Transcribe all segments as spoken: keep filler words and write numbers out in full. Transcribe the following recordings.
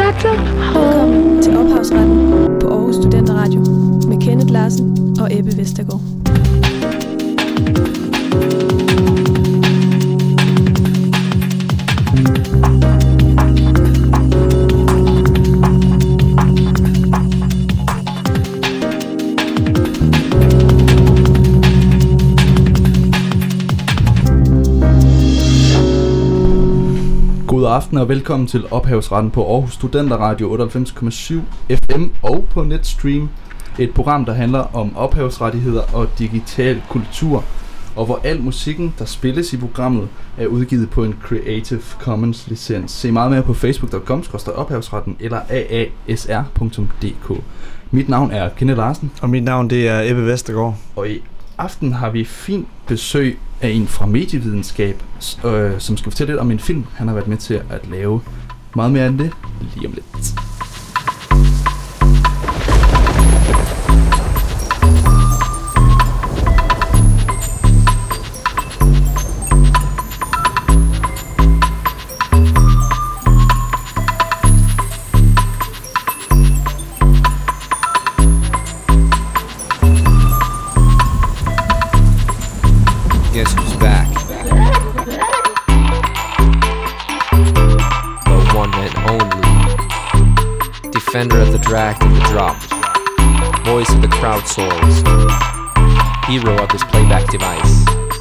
Velkommen til Ophavsretten på Aarhus Studenteradio med Kenneth Larsen og Ebbe Vestergaard. God aften og velkommen til Ophavsretten på Aarhus Studenteradio otteoghalvfems komma syv F M og på Netstream. Et program, der handler om ophavsrettigheder og digital kultur, og hvor al musikken, der spilles i programmet, er udgivet på en Creative Commons licens. Se meget mere på facebook punktum com skråstreg ophavsretten eller a a s r punktum d k. Mit navn er Kenneth Larsen. Og mit navn det er Ebbe Vestergaard. Og i aften har vi fint besøg af en fra medievidenskab, øh, som skal fortælle lidt om en film, han har været med til at lave. Meget mere end det lige om lidt. Guess who's back? The one and only defender of the dragged and the dropped, voice of the crowdsourced, hero of this playback device.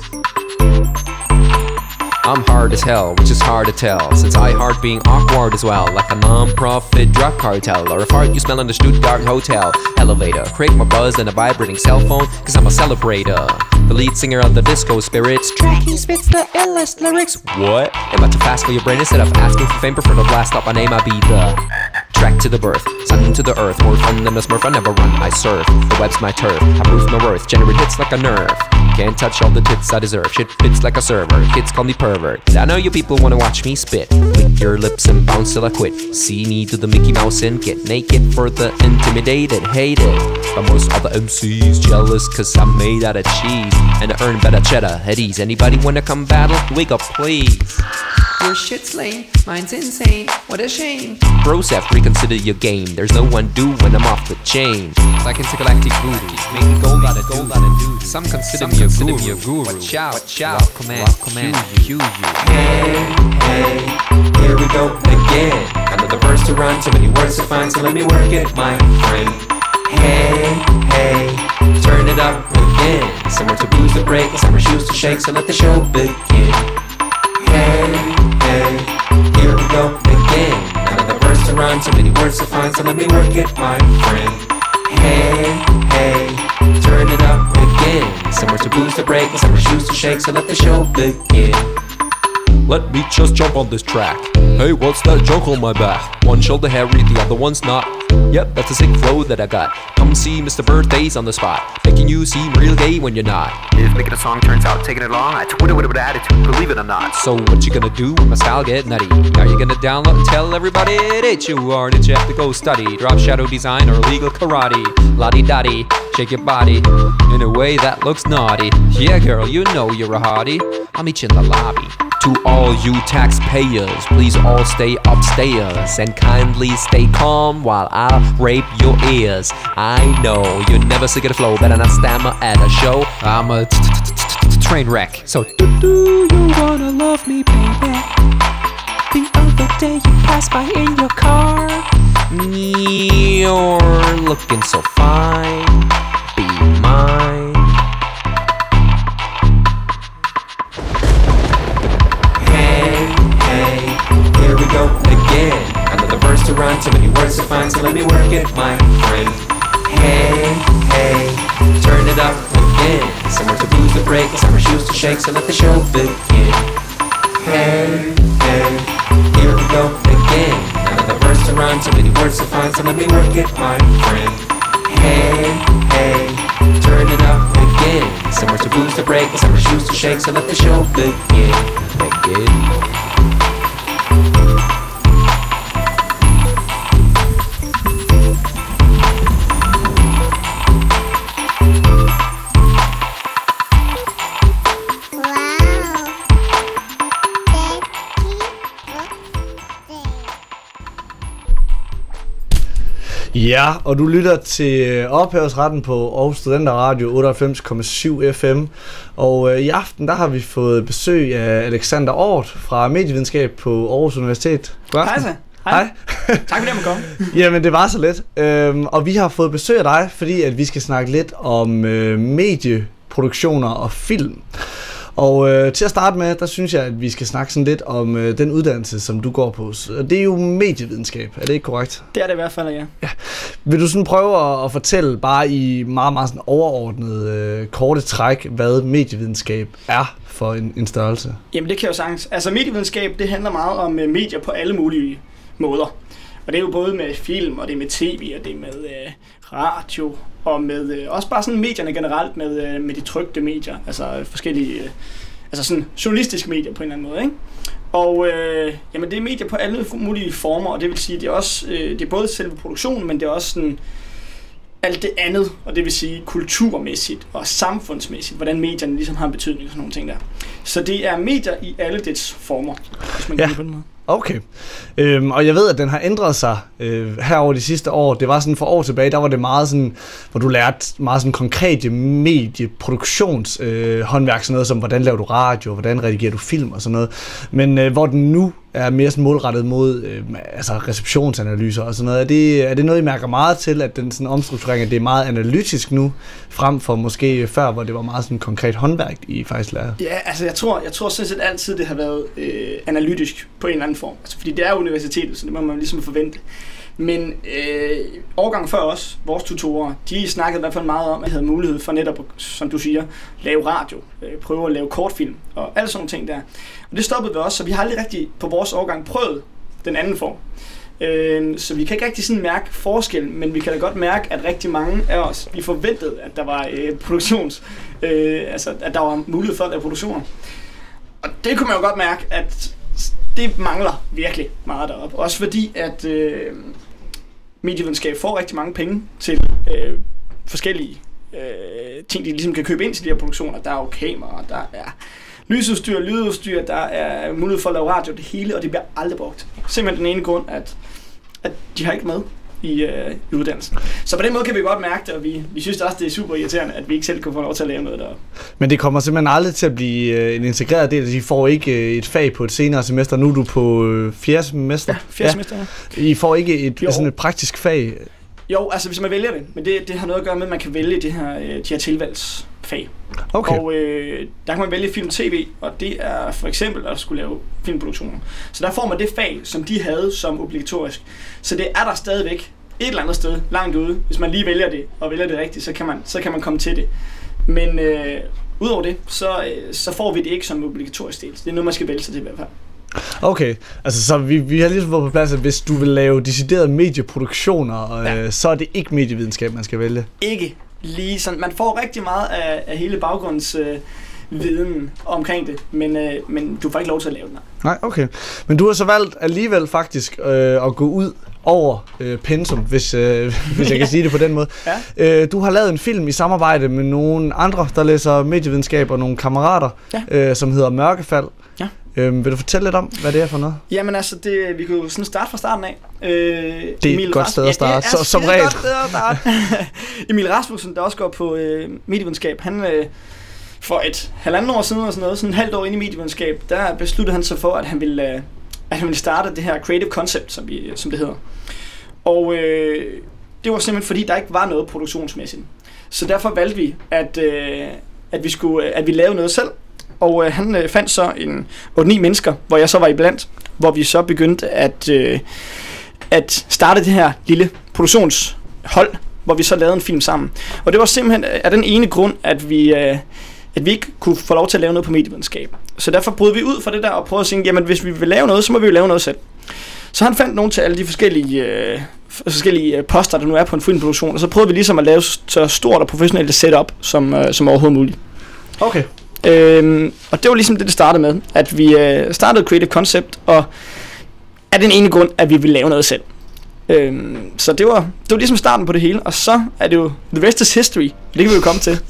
I'm hard as hell, which is hard to tell, since I heart being awkward as well, like a non-profit drug cartel, or a fart you smell in the Stuttgart hotel elevator. Create more buzz than a vibrating cell phone, cause I'm a celebrator. The lead singer of the Disco Spirits, track he spits the illest lyrics. What? Am I too fast for your brain? Instead of asking for fame, prefer to blast up my name, I be the track to the birth, sun to the earth, more fun than a smurf. I never run, I surf, the web's my turf, I prove my worth, generate hits like a nerve. Can't touch all the tits I deserve, shit fits like a server, kids call me pervert. I know you people wanna watch me spit, lick your lips and bounce till I quit. See me do the Mickey Mouse and get naked for the intimidated, hated. But most all the M Cs jealous cause I'm made out of cheese, and I earn better cheddar at ease. Anybody wanna come battle? Wake up please. Your shit's lame, mine's insane, what a shame. Bros have to reconsider your game, there's no undo when I'm off the chain. Like intergalactic voodoo, making gold out of gold out of dude. Some consider me a guru, me a guru. Watch out, watch out, rock command, command, cue you. Hey, hey, here we go again. Another verse to run, too many words to find, so let me work it, my friend. Hey, hey, turn it up again. Somewhere to booze the break, somewhere shoes to shake, so let the show begin. Hey, hey, here we go again. Another verse to run, too many words to find, so let me work it, my friend. Hey, hey, turn it up again. Somewhere to boost the break, and somewhere shoes to shake, so let the show begin. Let me just jump on this track. Hey, what's that joke on my back? One shoulder hairy, the other one's not. Yep, that's a sick flow that I got. Come see Mister Birthday's on the spot, making you seem real gay when you're not. If making a song turns out taking it long, I Twitter with an attitude, believe it or not. So what you gonna do when my style get nutty? Are you gonna download and tell everybody that you are? Did you have to go study drop shadow design or illegal karate? Lottie-dottie, shake your body in a way that looks naughty. Yeah girl, you know you're a hottie, I'll meet you in the lobby. To all you taxpayers, please all stay upstairs and kindly stay calm while I rape your ears. I know you're never sick of the flow, better not stammer at a show. I'm a train wreck, so do do you wanna love me, baby? The other day you passed by in your car. You're looking so fine, be mine. Here we go again. Another verse to run, too many words to find, so let me work it, my friend. Hey, hey, turn it up again. Somewhere to booze the break, somewhere shoes to shake, so let the show begin. Hey, hey, here we go again. Another verse to run, too many words to find, so let me work it, my friend. Hey, hey, turn it up again. Somewhere to booze the break, somewhere shoes to shake, so let the show begin. Begin. Ja, og du lytter til Ophavsretten på Aarhus Studenter Radio otteoghalvfems komma syv F M. Og øh, i aften der har vi fået besøg af Alexander Ort fra Medievidenskab på Aarhus Universitet. God aften. Hej så. Hej. Tak fordi jeg må komme. Jamen det var så let. Øhm, og vi har fået besøg af dig, fordi at vi skal snakke lidt om øh, medieproduktioner og film. Og øh, til at starte med, der synes jeg, at vi skal snakke sådan lidt om øh, den uddannelse, som du går på. Det er jo medievidenskab, er det ikke korrekt? Det er det i hvert fald, ja. Ja. Vil du sådan prøve at, at fortælle bare i meget, meget sådan overordnet øh, korte træk, hvad medievidenskab er for en, en størrelse? Jamen det kan jeg jo sagtens. Altså medievidenskab, det handler meget om øh, medier på alle mulige måder. Og det er jo både med film, og det er med tv, og det er med øh, radio, og med øh, også bare sådan medierne generelt, med, øh, med de trykte medier, altså forskellige, øh, altså sådan journalistiske medier på en eller anden måde, ikke? Og øh, jamen det er medier på alle mulige former, og det vil sige, det er også, øh, det er både selve produktionen, men det er også sådan alt det andet, og det vil sige kulturmæssigt og samfundsmæssigt, hvordan medierne ligesom har en betydning og sådan nogle ting der. Så det er medier i alle dets former, hvis man kan ja. på den måde. Okay. Øhm, og jeg ved, at den har ændret sig øh, her over de sidste år. Det var sådan for år tilbage, der var det meget sådan, hvor du lærte meget sådan konkrete medieproduktions øh, håndværk, sådan noget som, hvordan laver du radio, hvordan redigerer du film og sådan noget. Men øh, hvor den nu er mere sådan målrettet mod øh, altså receptionsanalyser og sådan noget. Er det, er det noget, I mærker meget til, at den sådan omstrukturering, at det er meget analytisk nu, frem for måske før, hvor det var meget sådan konkret håndværk, I faktisk lærer? Ja, altså jeg tror, jeg tror sådan set altid, det har været øh, analytisk på en eller anden form. Altså, fordi det er universitetet, så det må man ligesom forvente. Men øh, årgangen før os, vores tutorer, de snakkede i hvert fald meget om, at de havde mulighed for netop, som du siger, lave radio, øh, prøve at lave kortfilm og alle sådan nogle ting der. Og det stoppede vi også, så vi har aldrig rigtig på vores årgang prøvet den anden form. Øh, så vi kan ikke rigtig sådan mærke forskellen, men vi kan da godt mærke, at rigtig mange af os, vi forventede, at der var øh, produktions, øh, altså at der var mulighed for at lave produktioner. Og det kunne man jo godt mærke, at det mangler virkelig meget deroppe. Også fordi, at øh, medievidenskab får rigtig mange penge til øh, forskellige øh, ting, de ligesom kan købe ind til de her produktioner. Der er jo kameraer, der er lysudstyr, lydudstyr, der er mulighed for at lave radio, det hele, og det bliver aldrig brugt. Simpelthen den ene grund, at, at de har ikke med i, øh, i uddannelsen. Så på den måde kan vi godt mærke det, og vi, vi synes også, det er super irriterende, at vi ikke selv kan få lov til at lave noget deroppe. Men det kommer simpelthen aldrig til at blive en integreret del, I får ikke et fag på et senere semester, nu er du på fjerde semester? Ja, fjerde ja. semester, ja. I får ikke et, sådan et praktisk fag? Jo, altså hvis man vælger det, men det, det har noget at gøre med, at man kan vælge de her, de her tilvalgsfag. Okay. Og øh, der kan man vælge film og tv, og det er for eksempel at skulle lave filmproduktioner. Så der får man det fag, som de havde som obligatorisk. Så det er der stadigvæk et eller andet sted langt ude. Hvis man lige vælger det, og vælger det rigtigt, så kan man, så kan man komme til det. Men øh, udover det, så, øh, så får vi det ikke som obligatorisk del. Det er noget, man skal vælge sig til i hvert fald. Okay, altså så vi, vi har ligesom fået på plads, at hvis du vil lave deciderede medieproduktioner, ja. øh, så er det ikke medievidenskab, man skal vælge. Ikke lige sådan. Man får rigtig meget af, af hele baggrundsviden øh, omkring det, men, øh, men du får ikke lov til at lave den. Nej, okay. Men du har så valgt alligevel faktisk øh, at gå ud over øh, pensum, hvis, øh, hvis jeg kan sige det på den måde. Ja. Øh, du har lavet en film i samarbejde med nogle andre, der læser medievidenskab, og nogle kammerater, ja. øh, som hedder Mørkefald. Ja. Øhm, vil du fortælle lidt om, hvad det er for noget? Jamen altså, det, vi kan jo sådan starte fra starten af. Øh, det er Emil et godt sted at starte, ja, så, som regel. Godt sted at starte. Emil Rasmussen, der også går på øh, medievidenskab, han øh, for et halvandet år siden, og sådan noget, sådan et halvt år inde i medievidenskab, der besluttede han sig for, at han ville, øh, at han ville starte det her creative concept, som, vi, som det hedder. Og øh, det var simpelthen fordi, der ikke var noget produktionsmæssigt. Så derfor valgte vi, at, øh, at, vi, skulle, at vi lavede noget selv. Og øh, han øh, fandt så en otte ni mennesker, hvor jeg så var iblandt, hvor vi så begyndte at, øh, at starte det her lille produktionshold, hvor vi så lavede en film sammen. Og det var simpelthen af den ene grund, at vi, øh, at vi ikke kunne få lov til at lave noget på medievidenskab. Så derfor brød vi ud fra det der og prøvede at sige, jamen hvis vi vil lave noget, så må vi jo lave noget selv. Så han fandt nogen til alle de forskellige, øh, forskellige poster, der nu er på en filmproduktion, og så prøvede vi ligesom at lave så stort og professionelt setup som, øh, som overhovedet muligt. Okay. Øhm, og det var ligesom det, det startede med, at vi øh, startede Creative Concept, og af den ene grund, at vi ville lave noget selv. Øhm, så det var, det var ligesom starten på det hele, og så er det jo the rest is history. Det kan vi jo komme til.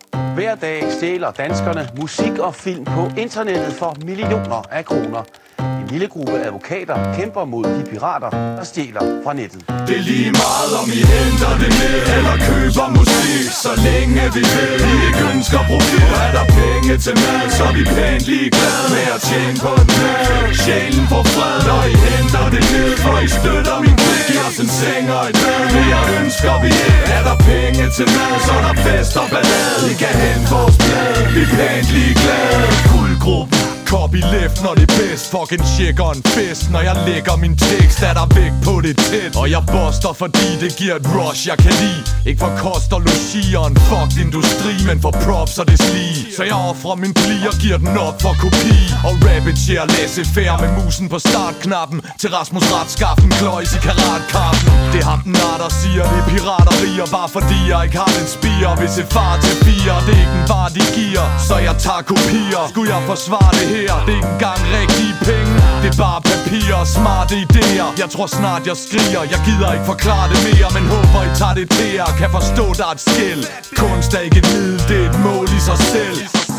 Hver dag stjæler danskerne musik og film på internettet for millioner af kroner. En lille gruppe advokater kæmper mod de pirater, der stjæler fra nettet. Det er lige meget om I henter det ned eller køber musik, så længe vi ved, I ikke ønsker profit. Er der penge til mad, så er vi pænt ligeglade med at tjene på den mad. Sjælen får fred, når I henter det ned, for I støtter min klik, giver os en seng og et bad. Men jeg ønsker vi ikke, er der penge til mad, så er der fest og ballade. I kan hente vores blad, vi er pænt ligeglade. Guldgruppen, kop i left, når det er bedst. Fucking tjekker en fest, når jeg lægger min tekst, er der væk på det tæt. Og jeg buster, fordi det giver et rush, jeg kan lide. Ikke for kost og logi og en fucked industri, men for props og det slige. Så jeg offrer min pli og giver den op for kopi. Og rappet share laissez-faire med musen på startknappen. Til Rasmus Retskaffen, kløjs i karatkaffen. Det har den art, der siger, det er piraterier. Bare fordi jeg ikke har den spire. Hvis et far til fire, det er ikke en var de giver, så jeg tager kopier. Skulle jeg forsvare det her? Det er ikke engang rigtige penge, det er bare papir og smarte idéer. Jeg tror snart jeg skriger, jeg gider ikke forklare det mere, men håber I tager det til jer. Kan forstå der er et skæld. Kunst er ikke et middel, det er et mål i sig selv.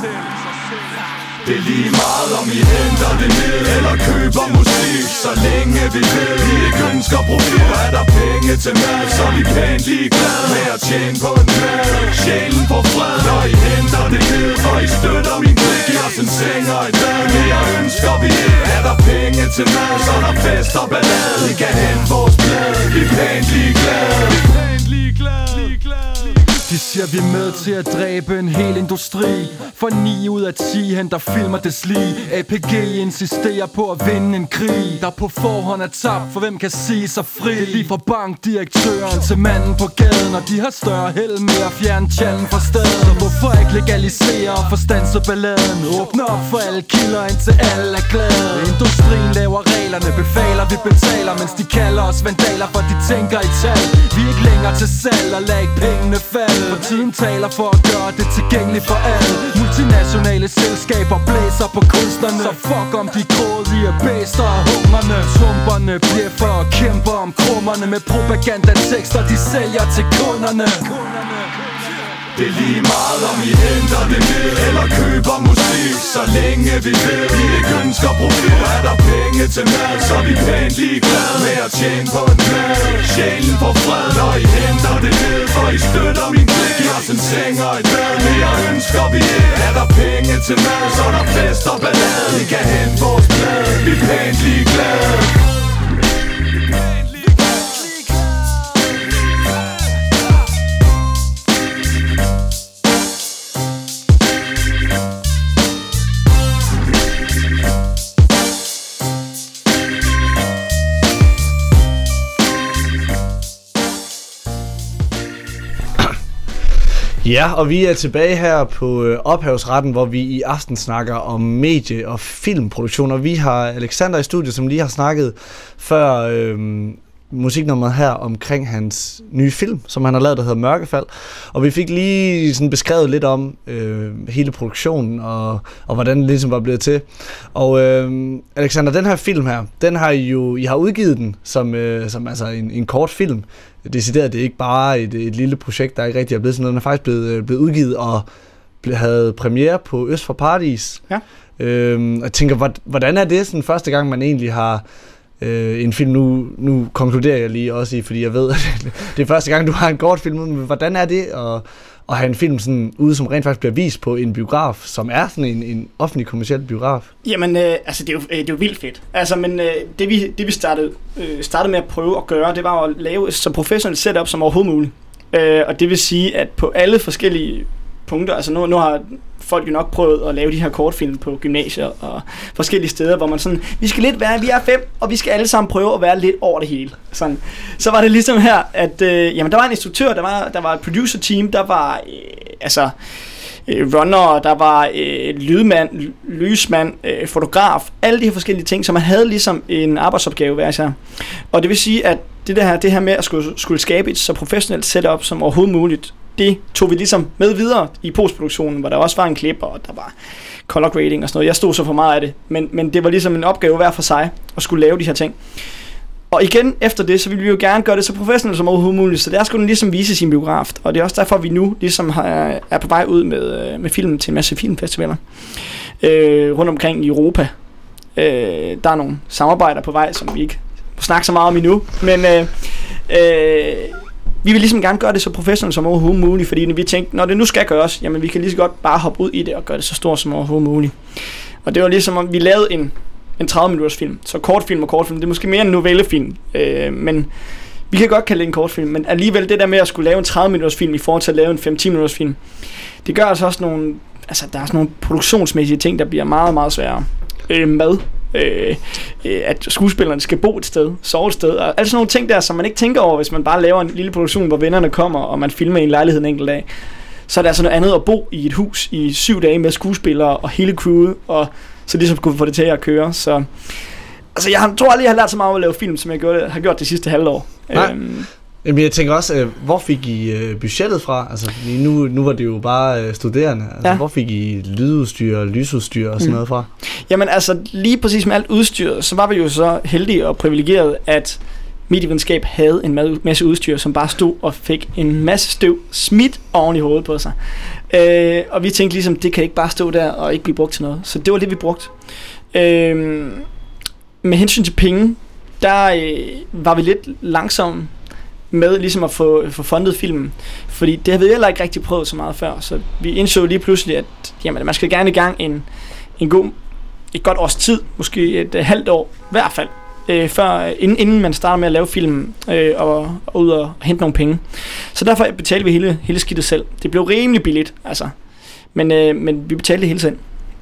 Det er lige meget om I henter det ned eller køber musik, så længe vi ved, I ikke ønsker profit. Er der penge til mad, så er vi pænt ligeglade med at tjene på en mad. Sjælen får fred, når I henter det ned, for I støtter min klik, giver os en seng og et bad. Men jeg ønsker vi ikke, er der penge til mad, så er der fest og ballade. I kan hente vores blad, vi er pænt ligeglade. Vi er pænt ligeglade. De siger vi er med til at dræbe en hel industri. For ni ud af ti henter filmer det slige. A P G insisterer på at vinde en krig, der på forhånd er tabt, for hvem kan sige sig fri. Det er lige fra bankdirektøren til manden på gaden, og de har større held med at fjerne tjallen fra stedet. Så hvorfor ikke legalisere og forstanse balladen? Åbne op for alle kilder, indtil alle er glade. Industrien laver reglerne, befaler vi betaler, mens de kalder os vandaler, for de tænker i tal. Vi er ikke længere til salg, og lad ikke pengene falde. For tiden taler for at gøre det tilgængeligt for alle. Multinationale selskaber blæser på kunstnerne, så fuck om de grådige bæster og hungrene. Tumperne bliver for at kæmpe om krummerne med propagandatekster, de sælger til kunderne. Det er lige meget om I henter det ned eller køber musik, så længe vi ved, I ikke ønsker profit. Er der penge til mad, så er vi pænt ligeglade med at tjene på en mad. Sjælen får fred, når I henter det ned, for I støtter min klik, giver os en seng og et bad. Men jeg ønsker vi ikke, er der penge til mad, så er der fest og ballade. I kan hente vores blad, vi er pænt ligeglade. Ja, og vi er tilbage her på øh, Ophavsretten, hvor vi i aften snakker om medie- og filmproduktion. Og vi har Alexander i studiet, som lige har snakket før øh, musiknummeret her omkring hans nye film, som han har lavet, der hedder Mørkefald. Og vi fik lige sådan beskrevet lidt om øh, hele produktionen og, og hvordan det ligesom var blevet til. Og øh, Alexander, den her film her, den har I jo, I har udgivet den som, øh, som altså en, en kort film. Decideret, det er ikke bare et, et lille projekt, der ikke rigtig er blevet sådan noget. Den er faktisk blevet, blevet udgivet og ble, havde premiere på Øst for Paradis. Ja. Øhm, jeg tænker, hvordan er det sådan første gang, man egentlig har øh, en film? Nu, nu konkluderer jeg lige også i, fordi jeg ved, at det er første gang, du har en kort film. Men hvordan er det at, at have en film sådan ude, som rent faktisk bliver vist på en biograf, som er sådan en, en offentlig kommerciel biograf? Jamen, øh, altså det er, jo, det er jo vildt fedt. Altså, men øh, det vi, det vi startede, øh, startede med at prøve at gøre, det var at lave så professionelt setup som overhovedet muligt. Øh, og det vil sige, at på alle forskellige punkter, altså nu, nu har folk jo nok prøvet at lave de her kortfilm på gymnasier og forskellige steder, hvor man sådan, vi skal lidt være, vi er fem, og vi skal alle sammen prøve at være lidt over det hele. Sådan. Så var det ligesom her, at øh, jamen, der var en instruktør, der var, der var et producer team, der var øh, altså øh, runner, der var øh, lydmand, lysmand, øh, fotograf, alle de her forskellige ting, så man havde ligesom en arbejdsopgave hver især. Og det vil sige, at det, der her, det her med at skulle, skulle skabe et så professionelt setup som overhovedet muligt, det tog vi ligesom med videre i postproduktionen, hvor der også var en klipper, og der var color grading og sådan noget. Jeg stod så for meget af det, men, men det var ligesom en opgave hver for sig at skulle lave de her ting. Og igen, efter det, så ville vi jo gerne gøre det så professionelt som overhovedet muligt, så der skulle den ligesom vise sin biograf, og det er også derfor, vi nu ligesom har, er på vej ud med, med filmen til en masse filmfestivaler øh, rundt omkring i Europa. Øh, der er nogle samarbejder på vej, som vi ikke må snakke så meget om endnu, men øh, øh, vi vil ligesom gerne gøre det så professionelt som overhovedet muligt, fordi vi tænkte, når det nu skal gøres, jamen vi kan lige så godt bare hoppe ud i det og gøre det så stort som overhovedet muligt. Og det var ligesom om vi lavede en, en tredive minutters film, så kortfilm og kortfilm, det er måske mere en novellefilm, øh, men vi kan godt kalde det en kortfilm, men alligevel det der med at skulle lave en tredive minutters film i forhold til at lave en fem til ti minutters film, det gør altså også nogle, altså der er sådan nogle produktionsmæssige ting, der bliver meget, meget sværere. Øh, mad, øh, øh, at skuespillerne skal bo et sted, sove et sted, og altså nogle ting der, som man ikke tænker over, hvis man bare laver en lille produktion, hvor vennerne kommer, og man filmer i en lejlighed en enkelt dag. Så er der altså noget andet at bo i et hus i syv dage med skuespillere og hele crewet, og så ligesom kunne få det til at køre. Så altså, jeg tror aldrig, jeg har lært så meget om at lave film, som jeg gjorde, har gjort det sidste halvår. Øhm, Jamen jeg tænker også, øh, hvor fik I øh, budgettet fra? Altså nu, nu var det jo bare øh, studerende. Altså, ja. Hvor fik I lydudstyr og lysudstyr og sådan mm. noget fra? Jamen altså lige præcis med alt udstyret, så var vi jo så heldige og privilegerede, at medievidenskab havde en masse udstyr, som bare stod og fik en masse støv smidt oven i hovedet på sig. Øh, og vi tænkte ligesom, det kan ikke bare stå der og ikke blive brugt til noget. Så det var det, vi brugte. Øh, med hensyn til penge, der øh, var vi lidt langsomme med ligesom at få, få fundet filmen, fordi det havde vi heller ikke rigtig prøvet så meget før, så vi indså lige pludselig, at jamen, man skal gerne i gang en, en god, et godt års tid, måske et uh, halvt år i hvert fald, øh, før, inden, inden man starter med at lave filmen øh, og, og ud og hente nogle penge. Så derfor betalte vi hele, hele skidtet selv. Det blev rimelig billigt, altså, men, øh, men vi betalte det hele selv.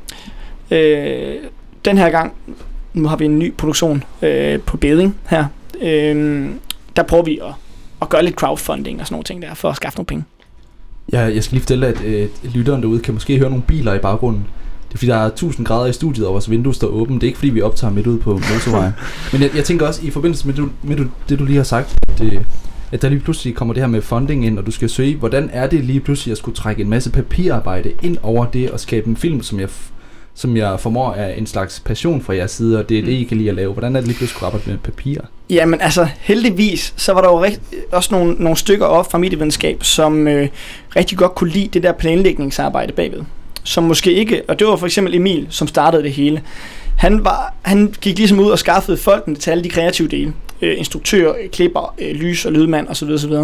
Øh, den her gang, nu har vi en ny produktion øh, på Beding her, øh, der prøver vi at og gøre lidt crowdfunding og sådan nogle ting der, for at skaffe nogle penge. Ja, jeg skal lige fortælle, at øh, lytteren derude kan måske høre nogle biler i baggrunden. Det er fordi, der er tusind grader i studiet, og vores vindue står åbent. Det er ikke fordi, vi optager midt ude på motorvejen. Men jeg, jeg tænker også, i forbindelse med, du, med du, det, du lige har sagt, det, at der lige pludselig kommer det her med funding ind, og du skal søge, hvordan er det lige pludselig at skulle trække en masse papirarbejde ind over det, og skabe en film, som jeg, som jeg formår er en slags passion fra jeres side, og det er det, I kan lide at lave. Hvordan er det lige pludselig at skulle arbejde med papir? Jamen altså, heldigvis, så var der jo rigt, også nogle, nogle stykker op fra medievidenskab, som øh, rigtig godt kunne lide det der planlægningsarbejde bagved. Som måske ikke, og det var for eksempel Emil, som startede det hele. Han, var, han gik ligesom ud og skaffede folkene til alle de kreative dele. Øh, instruktør, klipper, øh, lys og lydmand osv. osv.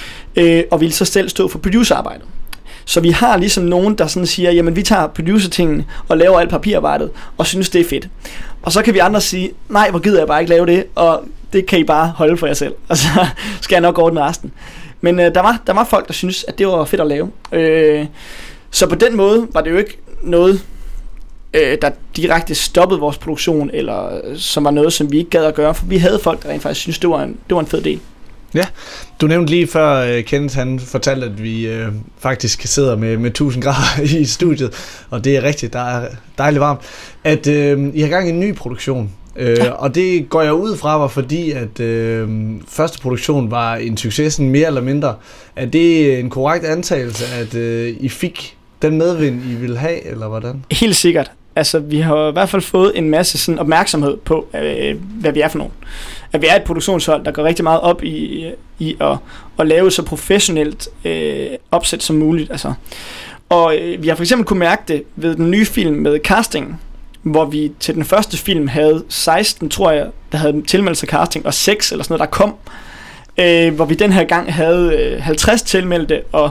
Øh, og ville så selv stå for producerarbejdet. Så vi har ligesom nogen, der sådan siger, jamen vi tager producer-tingene og laver alt papirarbejdet, og synes det er fedt. Og så kan vi andre sige, nej, hvor gider jeg bare ikke lave det, og det kan I bare holde for jer selv, og så skal jeg nok ordne med resten. Men øh, der, var, der var folk, der synes at det var fedt at lave. Øh, så på den måde var det jo ikke noget, øh, der direkte stoppede vores produktion, eller øh, som var noget, som vi ikke gad at gøre, for vi havde folk, der rent faktisk synes det var en, det var en fed del. Ja, du nævnte lige før, uh, Kenneth han fortalte, at vi uh, faktisk sidder med, med tusind grader i studiet, og det er rigtigt, der er dejligt varmt, at uh, I har gang i en ny produktion, uh, ja. Og det går jeg ud fra, var fordi, at uh, første produktion var en succes, mere eller mindre. Er det en korrekt antagelse, at uh, I fik den medvind, I ville have, eller hvordan? Helt sikkert. Altså, vi har i hvert fald fået en masse sådan opmærksomhed på, øh, hvad vi er for nogen. At vi er et produktionshold, der går rigtig meget op i, i at, at lave så professionelt øh, opsæt som muligt. Altså. Og øh, vi har for eksempel kunne mærke det ved den nye film med casting, hvor vi til den første film havde seksten, tror jeg, der havde tilmeldt sig casting, og seks eller sådan noget, der kom. Øh, hvor vi den her gang havde øh, halvtreds tilmeldte, og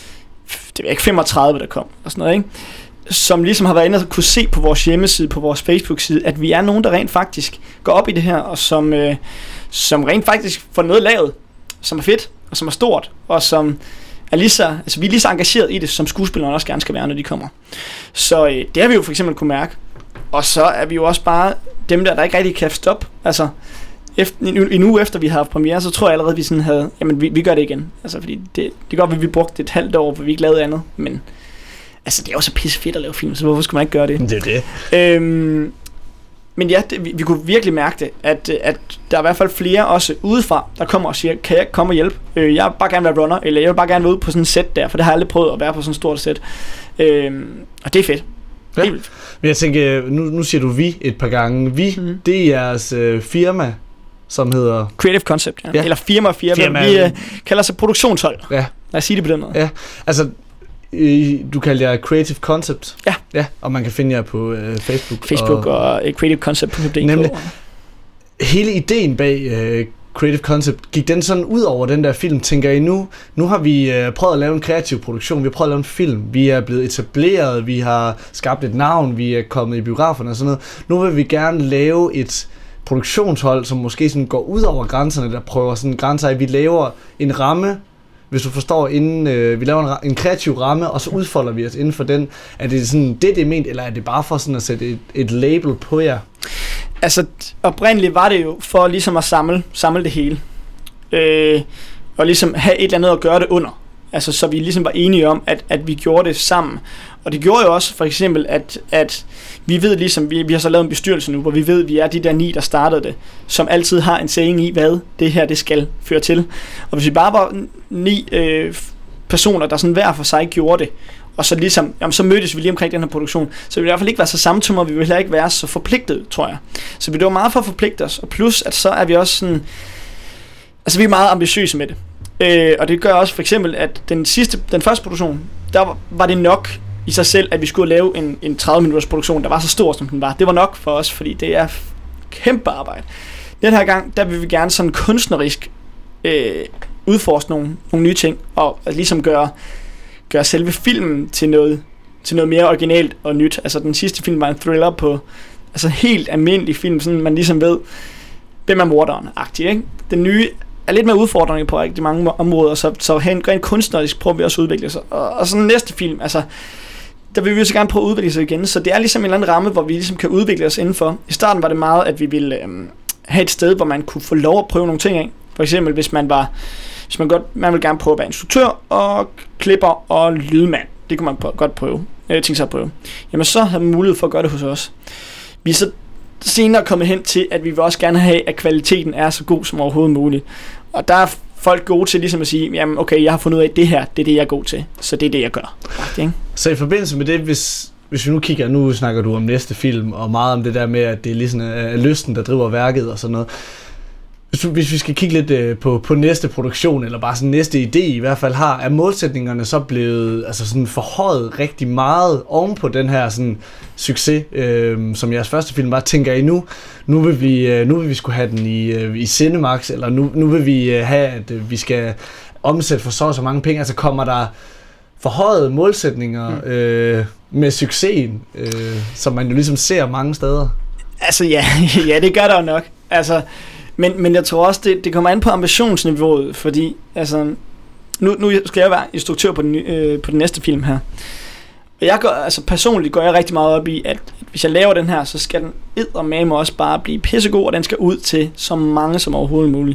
det var ikke femogtredive, der kom, og sådan noget, ikke? Som ligesom har været inde og kunne se på vores hjemmeside, på vores Facebook-side, at vi er nogen, der rent faktisk går op i det her, og som, øh, som rent faktisk får noget lavet, som er fedt, og som er stort, og som er lige så, altså vi er lige så engageret i det, som skuespillerne også gerne skal være, når de kommer. Så øh, det har vi jo for eksempel kunne mærke. Og så er vi jo også bare dem der, der ikke rigtig kan stoppe. Altså, efter, en uge efter vi har haft premiere, så tror jeg allerede, vi sådan havde, jamen vi, vi gør det igen. Altså, fordi det, det gør, at vi brugte et halvt år, hvor vi ikke lavede andet, men altså, det er jo så pisse fedt at lave film, så hvorfor skulle man ikke gøre det? Det er det. Øhm, men ja, det, vi, vi kunne virkelig mærke det, at, at der er i hvert fald flere også udefra, der kommer og siger, kan jeg komme og hjælpe? Øh, jeg vil bare gerne være runner, eller jeg vil bare gerne være ude på sådan et set der, for det har jeg aldrig prøvet at være på sådan et stort set. Øhm, og det er fedt. Ja. Men jeg tænker, nu, nu siger du vi et par gange. Vi, mm-hmm. det er jeres øh, firma, som hedder Creative Concept, ja. Ja. Eller firma, firma. firma. Vi øh, kalder sig produktionshold. Ja. Lad os sige det på den måde. Ja, altså Du kalder jer Creative Concept. Ja. Ja, og man kan finde jer på øh, Facebook. Facebook og, og uh, creative concept punktum d k. Nemlig. Hele ideen bag øh, Creative Concept, gik den sådan ud over den der film? Tænker I nu, nu har vi øh, prøvet at lave en kreativ produktion, vi har prøvet at lave en film, vi er blevet etableret, vi har skabt et navn, vi er kommet i biograferne og sådan noget. Nu vil vi gerne lave et produktionshold, som måske sådan går ud over grænserne, der prøver sådan grænser af, vi laver en ramme, hvis du forstår, inden øh, vi laver en, en kreativ ramme, og så udfolder vi os inden for den. Er det sådan det, det er ment, eller er det bare for sådan at sætte et, et label på jer? Altså, oprindeligt var det jo for ligesom at samle, samle det hele. Øh, og ligesom have et eller andet at gøre det under. Altså, så vi ligesom var enige om, at, at vi gjorde det sammen. Og det gjorde jo også for eksempel, at, at vi ved ligesom, vi, vi har så lavet en bestyrelse nu, hvor vi ved, at vi er de der ni, der startede det, som altid har en saying i, hvad det her, det skal føre til. Og hvis vi bare var ni øh, personer, der sådan hver for sig gjorde det, og så ligesom, jamen, så mødtes vi lige omkring den her produktion, så vi i hvert fald ikke være så samtømmer, vi ville heller ikke være så forpligtet, tror jeg. Så det var meget for at forpligte os, og plus, at så er vi også sådan, altså vi er meget ambitiøse med det. Øh, og det gør også for eksempel, at den sidste, den første produktion, der var, var det nok i sig selv, at vi skulle lave en, en tredive minutters produktion, der var så stor, som den var. Det var nok for os, fordi det er kæmpe arbejde. Den her gang, der vil vi gerne sådan kunstnerisk øh, udforske nogle, nogle nye ting, og ligesom gøre, gøre selve filmen til noget, til noget mere originalt og nyt. Altså den sidste film var en thriller på altså helt almindelig film, sådan man ligesom ved, hvem er morderen-agtig, ikke? Den nye er lidt mere udfordrende på rigtig mange områder, så, så rent kunstnerisk prøver vi også at udvikle sig. Og, og sådan næste film, altså, der vil vi jo så gerne prøve at udvikle sig igen, så det er ligesom en eller anden ramme, hvor vi ligesom kan udvikle os indenfor. I starten var det meget, at vi ville øhm, have et sted, hvor man kunne få lov at prøve nogle ting af. For eksempel, hvis man var, hvis man godt, man ville gerne prøve at være instruktør og klipper og lydmand. Det kunne man på, godt prøve, øh, tænke sig at prøve. Jamen så havde man mulighed for at gøre det hos os. Vi er så senere kommet hen til, at vi vil også gerne have, at kvaliteten er så god som overhovedet muligt. Og der er folk gode til ligesom at sige, jamen okay, jeg har fundet ud af, at det her, det er det, jeg er god til. Så det er det, jeg gør. Okay. Så i forbindelse med det, hvis, hvis vi nu kigger, nu snakker du om næste film, og meget om det der med, at det er ligesom er lysten, der driver værket og sådan noget. Hvis, hvis vi skal kigge lidt øh, på, på næste produktion, eller bare sådan næste idé i hvert fald har, er målsætningerne så blevet altså sådan forhøjet rigtig meget oven på den her sådan succes, øh, som jeres første film var. Tænker I nu, nu vil vi, øh, nu vil vi skulle have den i, øh, i Cinemax, eller nu, nu vil vi øh, have, at øh, vi skal omsætte for så og så mange penge. Altså kommer der forhøjede målsætninger øh, med succesen, øh, som man jo ligesom ser mange steder? Altså ja, ja det gør der jo nok. Altså Men, men jeg tror også, det, det kommer an på ambitionsniveauet, fordi altså, nu, nu skal jeg være instruktør på den, øh, på den næste film her. Og jeg går, altså personligt går jeg rigtig meget op i, at, at hvis jeg laver den her, så skal den eddermame også bare blive pissegod, og den skal ud til så mange som overhovedet muligt.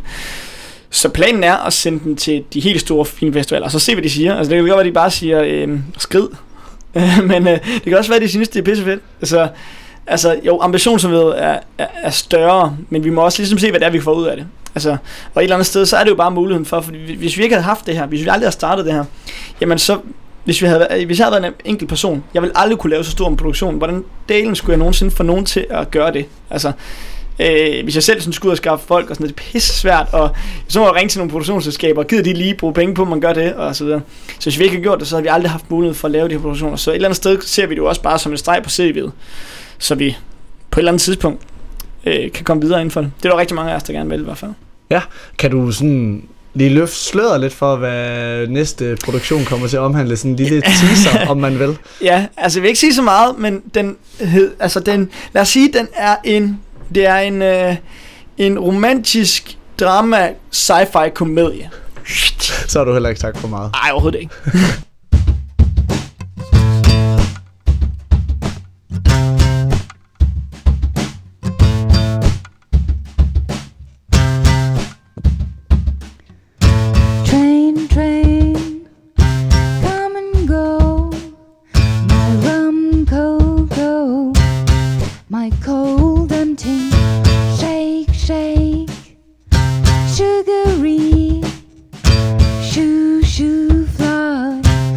Så planen er at sende den til de helt store filmfestivaler, og så se, hvad de siger. Altså det kan godt være, at de bare siger, øh, skrid. Men øh, det kan også være, at de synes, det er pissefedt. Altså, Altså, jo, ambitionsniveauet er, er, er større, men vi må også ligesom se, hvad det er, vi får ud af det. Altså, og et eller andet sted, så er det jo bare muligheden for, fordi hvis vi ikke havde haft det her, hvis vi aldrig havde startet det her, jamen så, hvis, vi havde, hvis jeg havde været en enkelt person, jeg ville aldrig kunne lave så stor en produktion. Hvordan delen skulle jeg nogensinde få nogen til at gøre det? Altså, øh, hvis jeg selv sådan skulle ud og skaffe folk, og sådan noget, det er pisse svært, og så må jeg ringe til nogle produktionsselskaber, og gider de lige bruge penge på, at man gør det, og så videre. Så hvis vi ikke havde gjort det, så havde vi aldrig haft mulighed for at lave de her produktioner. Så et eller andet sted ser vi det jo også bare som en streg på C V'et. Så vi på et eller andet tidspunkt øh, kan komme videre indenfor det. Det er der rigtig mange af os, der gerne vil i hvert fald. Ja, kan du sådan lige løfte sløret lidt for, hvad næste produktion kommer til at omhandle? Sådan en lille teaser, om man vil. Ja, altså jeg vil ikke sige så meget, men den hed, altså den, lad os sige, den er en, det er en, øh, en romantisk drama sci-fi komedie. Så har du heller ikke sagt for meget. Nej, overhovedet ikke. Sugary, shoo shoo fly.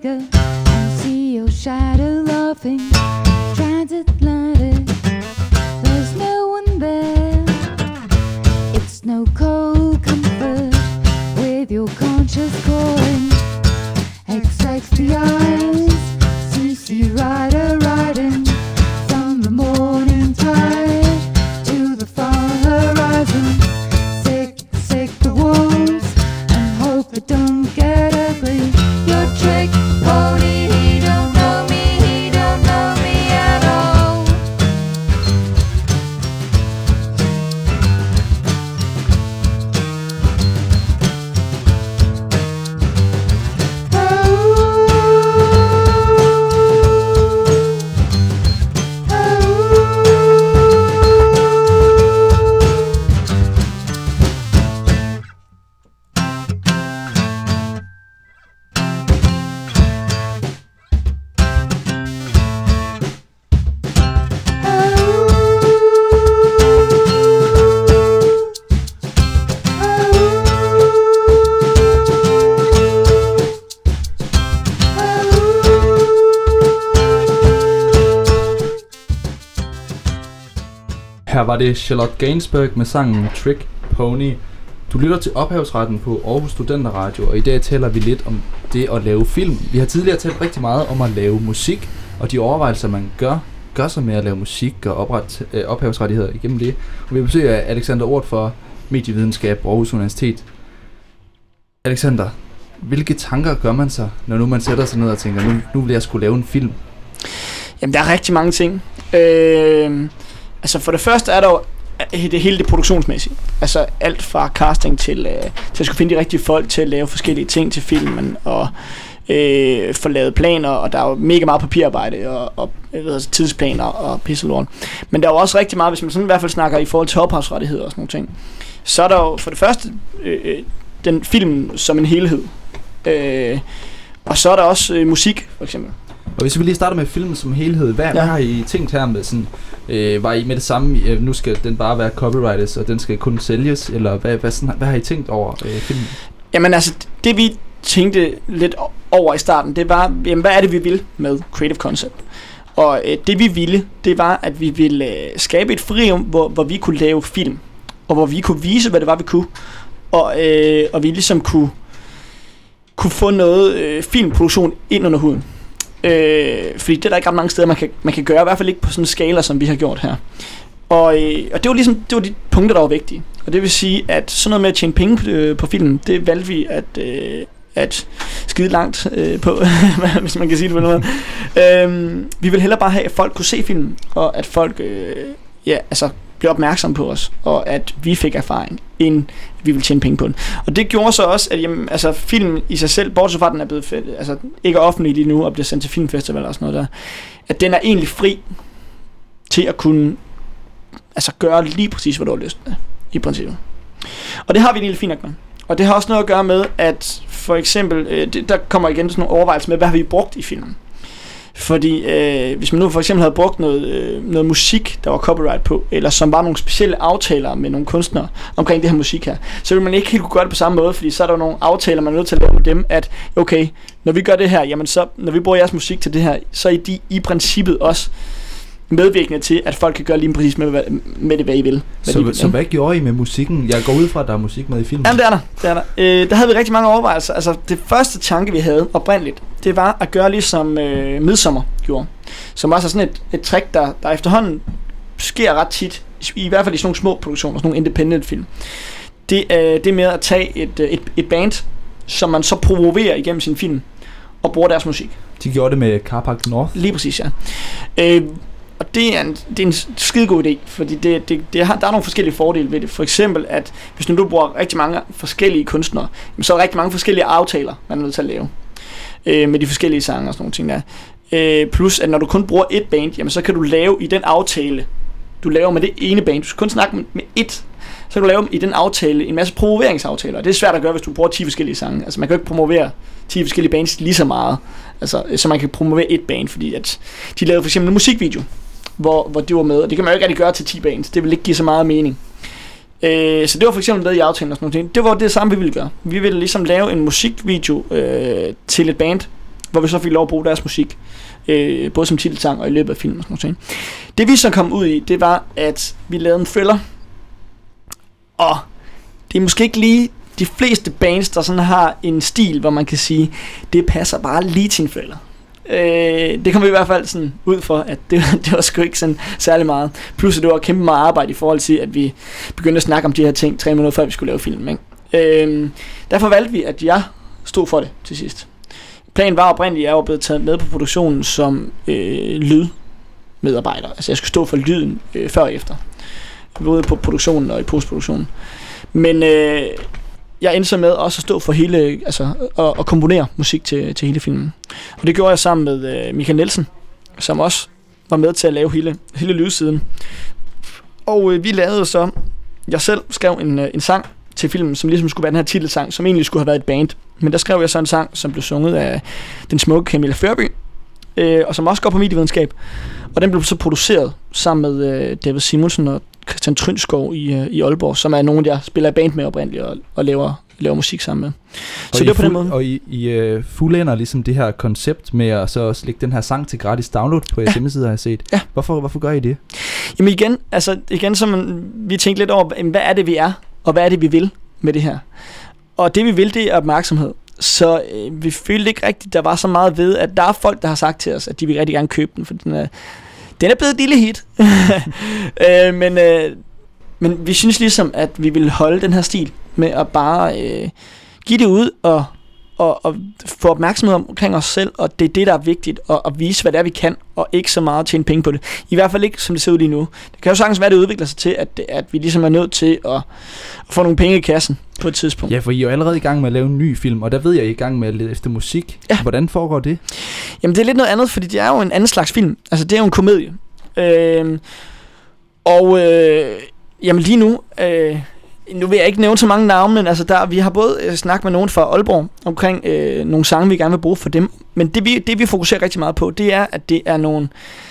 figure and see your shadow laughing, transatlantic. There's no one there. It's no cold comfort with your conscious calling. Excites the eyes, C C rider riding from the morning tide to the far horizon. Sick, sick the wolves and hope it don't get ugly. Your trick pony, he don't know me, he don't know me at all. Her var det Charlotte Gainsbourg med sangen Trick Pony. Du lytter til Ophavsretten på Aarhus Studenterradio, og i dag taler vi lidt om det at lave film. Vi har tidligere talt rigtig meget om at lave musik, og de overvejelser, man gør, gør sig med at lave musik og oprette øh, ophavsrettigheder igennem det. Og vi besøger Alexander Ort for Medievidenskab på Aarhus Universitet. Alexander, hvilke tanker gør man sig, når nu man sætter sig ned og tænker, nu, nu vil jeg skulle lave en film? Jamen, der er rigtig mange ting. Øh... Altså for det første er der jo det hele det produktionsmæssige. Altså alt fra casting til, øh, til at skulle finde de rigtige folk til at lave forskellige ting til filmen og øh, få lavet planer, og der er jo mega meget papirarbejde og, og jeg ved, altså, tidsplaner og pisselort. Men der er jo også rigtig meget, hvis man sådan i hvert fald snakker i forhold til ophavsrettigheder og sådan nogle ting. Så er der jo for det første øh, den film som en helhed. Øh, og så er der også øh, musik for eksempel. Og hvis vi lige starter med filmen som helhed, hvad, ja. hvad har I tænkt her med sådan, øh, var I med det samme, øh, nu skal den bare være copyrighted, og den skal kun sælges, eller hvad, hvad, sådan, hvad har I tænkt over øh, filmen? Jamen altså, det vi tænkte lidt over i starten, det var, jamen, hvad er det vi vil med Creative Concept? Og øh, det vi ville, det var, at vi ville øh, skabe et frirum, hvor, hvor vi kunne lave film, og hvor vi kunne vise, hvad det var, vi kunne, og, øh, og vi ligesom kunne, kunne få noget øh, filmproduktion ind under huden. Øh, fordi det er der ikke ret mange steder man kan, man kan gøre, i hvert fald ikke på sådan en skala som vi har gjort her. Og, øh, og det var ligesom det var de punkter der var vigtige. Og det vil sige at sådan noget med at tjene penge øh, på filmen, det valgte vi at øh, at skide langt øh, på, hvis man kan sige det på noget. øh, Vi ville hellere bare have at folk kunne se filmen, og at folk øh, ja altså blev opmærksomme på os, og at vi fik erfaring, inden vi ville tjene penge på den. Og det gjorde så også, at jamen, altså, filmen i sig selv, bortset fra at den er blevet fedt, altså, ikke offentlig lige nu, og bliver sendt til filmfestivaler og sådan noget der, at den er egentlig fri til at kunne altså, gøre lige præcis, hvad du har lyst med, i princippet. Og det har vi egentlig fint nok med. Og det har også noget at gøre med, at for eksempel, øh, det, der kommer igen sådan nogle overvejelser med, hvad har vi brugt i filmen? Fordi øh, hvis man nu for eksempel havde brugt noget, øh, noget musik, der var copyright på, eller som var nogle specielle aftaler med nogle kunstnere omkring det her musik her, så ville man ikke helt kunne gøre det på samme måde, fordi så er der nogle aftaler, man er nødt til at lave med dem, at okay, når vi gør det her, jamen så, når vi bruger jeres musik til det her, så er de i princippet også medvirkende til, at folk kan gøre lige præcis med, med det, hvad I vil. Hvad så, de vil, så hvad gjorde I med musikken? Jeg går ud fra, at der er musik med i filmen. Jamen det er der, det er der. Øh, der havde vi rigtig mange overvejelser. Altså det første tanke, vi havde oprindeligt, det var at gøre ligesom øh, Midsommar gjorde. Som også er sådan et, et trick, der, der efterhånden sker ret tit, i, i hvert fald i sådan nogle små produktioner, sådan nogle independent film. Det, øh, det er med at tage et, et, et band, som man så promoverer igennem sin film, og bruger deres musik. De gjorde det med Carpark North? Lige præcis, ja. Øh, Og det er en, det er en skidegod idé, fordi det, det, det har, der er nogle forskellige fordele ved det. For eksempel, at hvis nu du bruger rigtig mange forskellige kunstnere, så er der rigtig mange forskellige aftaler, man er nødt til at lave øh, med de forskellige sange og sådan nogle ting der. Øh, plus, at når du kun bruger et band, jamen, så kan du lave i den aftale, du laver med det ene band, du skal kun snakke med, med et, så kan du lave i den aftale en masse promoveringsaftaler. Og det er svært at gøre, hvis du bruger ti forskellige sange. Altså man kan jo ikke promovere ti forskellige bands lige så meget, altså, så man kan promovere et band, fordi at de lavede for eksempel en musikvideo, Hvor, hvor det var med, og det kan man jo ikke rigtig gøre til ti bands, det vil ikke give så meget mening. Øh, så det var for eksempel med i aftalen og sådan noget. Det var det samme vi ville gøre. Vi ville ligesom lave en musikvideo øh, til et band, hvor vi så fik lov at bruge deres musik, øh, både som titelsang og i løbet af filmen og sådan noget. Det vi så kom ud i, det var, at vi lavede en thriller, og det er måske ikke lige de fleste bands, der sådan har en stil, hvor man kan sige, det passer bare lige til en thriller. Øh, det kom vi i hvert fald sådan ud for, at det, det var sgu ikke sådan særlig meget. Plus at det var kæmpe meget arbejde i forhold til, at vi begyndte at snakke om de her ting tre minutter før vi skulle lave film, ikke? Øh, derfor valgte vi, at jeg stod for det til sidst. Planen var oprindeligt, at jeg var blevet taget med på produktionen som øh, lydmedarbejder. Altså jeg skulle stå for lyden øh, før og efter. Både på produktionen og i postproduktionen. Men øh, jeg endte så med også at stå for hele, altså at, at komponere musik til, til hele filmen. Og det gjorde jeg sammen med øh, Michael Nielsen, som også var med til at lave hele, hele lydsiden. Og øh, vi lavede så, jeg selv skrev en, øh, en sang til filmen, som ligesom skulle være den her titelsang, som egentlig skulle have været et band. Men der skrev jeg så en sang, som blev sunget af den smukke Camilla Førby, øh, og som også går på medievidenskab. Og den blev så produceret sammen med øh, David Simonsen og Christian Trynskov i, øh, i Aalborg, som er nogen, jeg spiller i band med oprindeligt og, og laver, laver musik sammen med. Og så det er på den måde. Og I, I uh, fuldender ligesom det her koncept med at så også lægge den her sang til gratis download på jeres ja. hjemmeside, har jeg set. Ja. Hvorfor, hvorfor gør I det? Jamen igen, altså igen, så man, vi tænkte lidt over, hvad er det, vi er, og hvad er det, vi vil med det her. Og det, vi vil, det er opmærksomhed. Så øh, vi følte ikke rigtigt, der var så meget ved, at der er folk, der har sagt til os, at de vil rigtig gerne købe den, for den er, den er blevet et lille hit. øh, men, øh, men vi synes ligesom, at vi vil holde den her stil med at bare øh, give det ud og, og, og få opmærksomhed omkring os selv, og det er det, der er vigtigt, at, at vise, hvad det er, vi kan, og ikke så meget tjene penge på det. I hvert fald ikke, som det ser ud lige nu. Det kan jo sagtens være, at det udvikler sig til, at, at vi ligesom er nødt til at, at få nogle penge i kassen på et tidspunkt. Ja, for I er jo allerede i gang med at lave en ny film, og der ved jeg, I er i gang med at lede efter musik. Ja. Hvordan foregår det? Jamen, det er lidt noget andet, fordi det er jo en anden slags film. Altså, det er jo en komedie. Øh, og øh, jamen lige nu... Øh, Nu vil jeg ikke nævne så mange navne, men altså der, vi har både øh, snakket med nogen fra Aalborg omkring øh, nogle sange, vi gerne vil bruge for dem. Men det vi, det vi fokuserer rigtig meget på, det er, at det er nogle,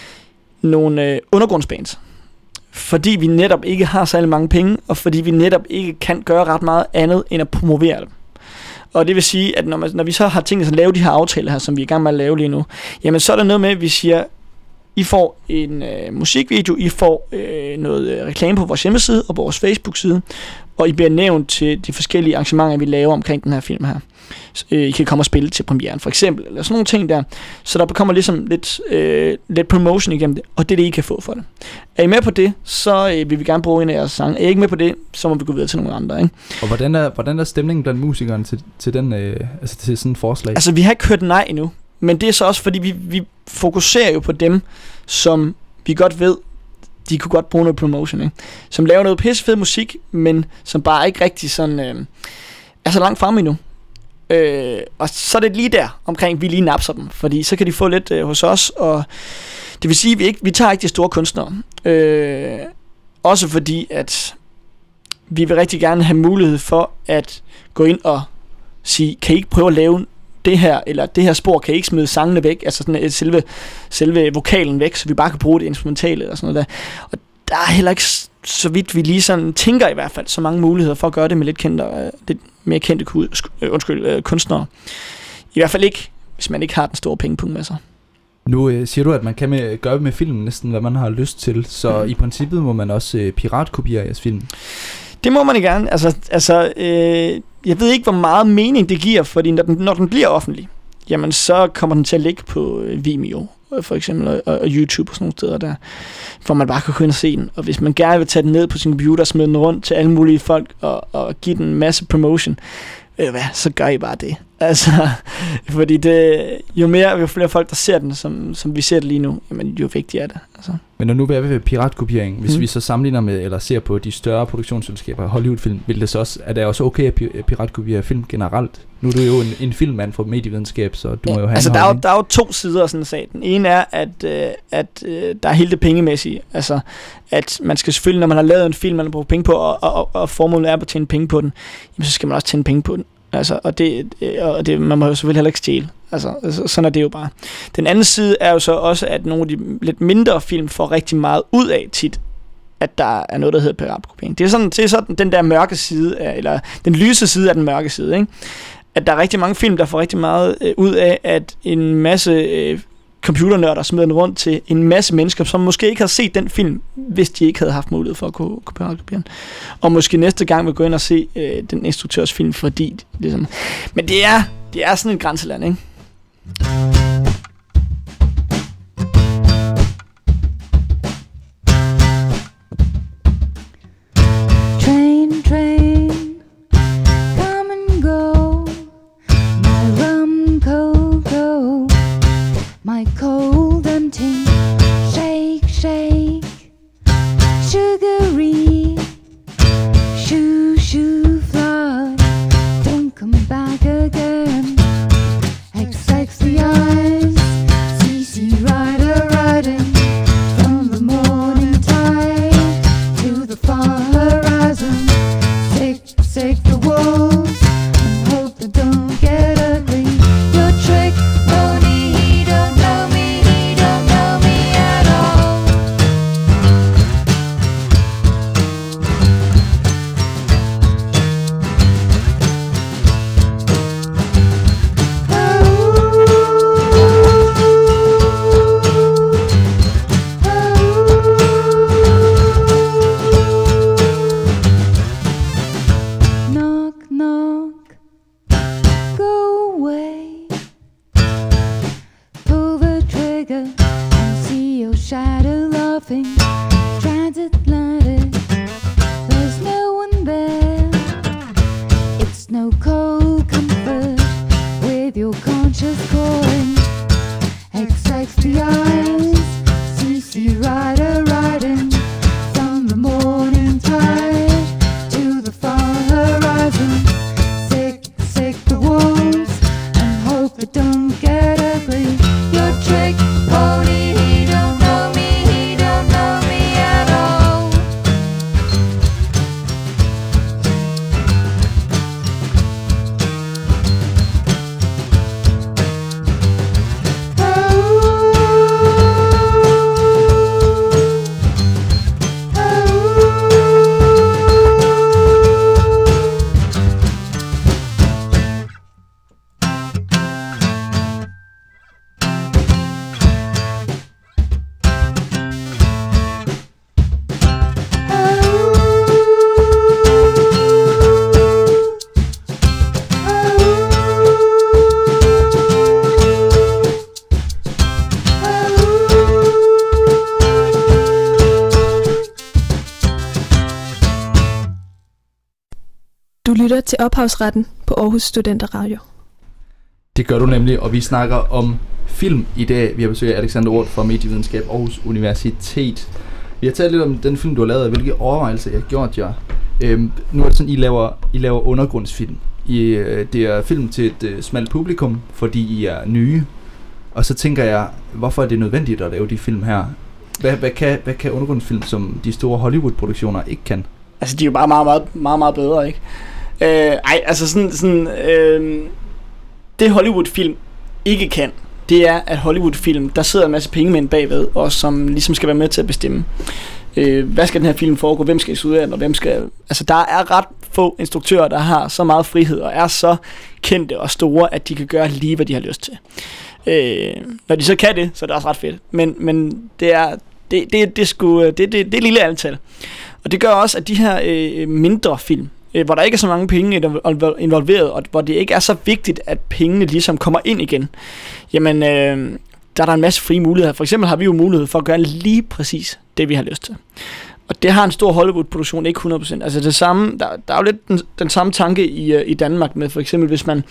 nogle øh, undergrundsbands. Fordi vi netop ikke har særlig mange penge, og fordi vi netop ikke kan gøre ret meget andet end at promovere dem. Og det vil sige, at når, man, når vi så har tænkt os at lave de her aftaler her, som vi er i gang med at lave lige nu, jamen så er der noget med, at vi siger... I får en øh, musikvideo, I får øh, noget øh, reklame på vores hjemmeside og på vores Facebook-side, og I bliver nævnt til de forskellige arrangementer, vi laver omkring den her film her. Så, øh, I kan komme og spille til premieren, for eksempel, eller sådan nogle ting der. Så der kommer ligesom lidt, øh, lidt promotion igennem det, og det er det, I kan få for det. Er I med på det, så øh, vil vi gerne bruge en af jeres sange. Er I ikke med på det, så må vi gå videre til nogle andre, ikke? Og hvordan er, hvordan er stemningen blandt musikerne til, til, den, øh, altså til sådan en forslag? Altså, vi har ikke hørt nej endnu. Men det er så også, fordi vi, vi fokuserer jo på dem, som vi godt ved, de kunne godt bruge noget promotion, ikke? Som laver noget pissefed musik, men som bare ikke rigtig sådan, øh, er så langt fremme endnu. Øh, og så er det lige der, omkring vi lige napser dem, fordi så kan de få lidt øh, hos os, og det vil sige, at vi, ikke, vi tager ikke de store kunstnere. Øh, også fordi, at vi vil rigtig gerne have mulighed for at gå ind og sige, kan I ikke prøve at lave det her, eller det her spor, kan I ikke smide sangene væk, altså sådan et, selve, selve vokalen væk, så vi bare kan bruge det instrumentale og sådan noget der. Og der er heller ikke, så vidt vi lige sådan tænker i hvert fald, så mange muligheder for at gøre det med lidt, kendte, lidt mere kendte undskyld, kunstnere. I hvert fald ikke, hvis man ikke har den store pengepunkt med sig. Nu øh, siger du, at man kan med, gøre med filmen næsten, hvad man har lyst til, så mm. i princippet må man også øh, piratkopiere jeres film. Det må man gerne. Altså, altså øh, jeg ved ikke, hvor meget mening det giver, fordi når den, når den bliver offentlig, jamen så kommer den til at ligge på øh, Vimeo, for eksempel, og, og YouTube og sådan nogle steder der, hvor man bare kan gå ind og se den. Og hvis man gerne vil tage den ned på sin computer og smide den rundt til alle mulige folk og, og give den en masse promotion, øh, hvad, så gør I bare det. Altså, fordi det, jo mere, jo flere folk, der ser den, som, som vi ser det lige nu, jamen, jo vigtigere er det. Altså. Men når nu er vi ved piratkopiering, hvis mm. vi så sammenligner med, eller ser på de større produktionsselskaber, Hollywood-film, vil det så også, er det også okay at piratkopiere film generelt? Nu er du jo en, en filmmand fra medievidenskab, så du ja, må jo have altså en der er, jo, der er jo to sider af sådan en sag. Den ene er, at, øh, at øh, der er hele det pengemæssige. Altså, at man skal selvfølgelig, når man har lavet en film, man har brugt penge på, og, og, og formålet er at tjene penge på den, jamen, så skal man også tjene penge på den. Altså, og det, og det, man må jo selvfølgelig heller ikke stjæle. Altså, sådan er det jo bare. Den anden side er jo så også, at nogle af de lidt mindre film får rigtig meget ud af tit, at der er noget, der hedder piratkopiering. Det er sådan, det er sådan den der mørke side, af, eller den lyse side af den mørke side, ikke? at der er rigtig mange film, der får rigtig meget øh, ud af, at en masse øh, computernørder smider den rundt til en masse mennesker, som måske ikke har set den film, hvis de ikke havde haft mulighed for at kunne kopiere den. Og måske næste gang vil gå ind og se øh, den instruktørs film, fordi ligesom... Men det er, det er sådan et grænseland, ikke? Train, train, come and go. My rum cold, cold, my cold empty. Shake, shake, sugary. Shoo, shoo, flood. Don't come back again. X X the eyes, C C rider riding from the morning tide to the far horizon. Sick, sick the wolves and hope they don't get ugly. Your trick pony, he don't know me, he don't know me at all. Knock, knock, go away. Pull the trigger and see your shadow laughing. Transatlantic, there's no one there. It's no cold comfort with your conscious calling. X X the eyes, C C rider riding from the morning tide to the far horizon. Sick, sick the wolves and hope it don't get ugly. Your trick pony, he don't know me, he don't know me at all. Du lytter til Ophavsretten på Aarhus Studenter Radio. Det gør du nemlig, og vi snakker om film i dag. Vi har besøgt Alexander Ort fra Medievidenskab Aarhus Universitet. Vi har talt lidt om den film, du har lavet, og hvilke overvejelser jeg har gjort jer. Øhm, nu er det sådan, I laver, I laver undergrundsfilm. I, øh, det er film til et øh, smalt publikum, fordi I er nye. Og så tænker jeg, hvorfor er det nødvendigt at lave de film her? Hvad, hvad, kan, hvad kan undergrundsfilm, som de store Hollywood-produktioner ikke kan? Altså, de er jo bare meget, meget, meget, meget bedre, ikke? Øh, ej, altså sådan... sådan øh, det Hollywood-film ikke kan, det er, at Hollywood-film, der sidder en masse pengemænd bagved, og som ligesom skal være med til at bestemme, øh, hvad skal den her film foregå, hvem skal i Sydland, og hvem skal... Altså, der er ret få instruktører, der har så meget frihed, og er så kendte og store, at de kan gøre lige, hvad de har lyst til. Øh, når de så kan det, så er det også ret fedt. Men, men det er... Det, det, det, sgu, det, det, det er et lille antal. Og det gør også, at de her øh, mindre film, øh, hvor der ikke er så mange penge involveret, og hvor det ikke er så vigtigt, at pengene ligesom kommer ind igen, jamen, øh, der er der en masse frie muligheder. For eksempel har vi jo mulighed for at gøre lige præcis det, vi har lyst til. Og det har en stor Hollywood-produktion ikke hundrede procent. Altså det samme, der, der er jo lidt den, den samme tanke i, i Danmark med, for eksempel hvis man,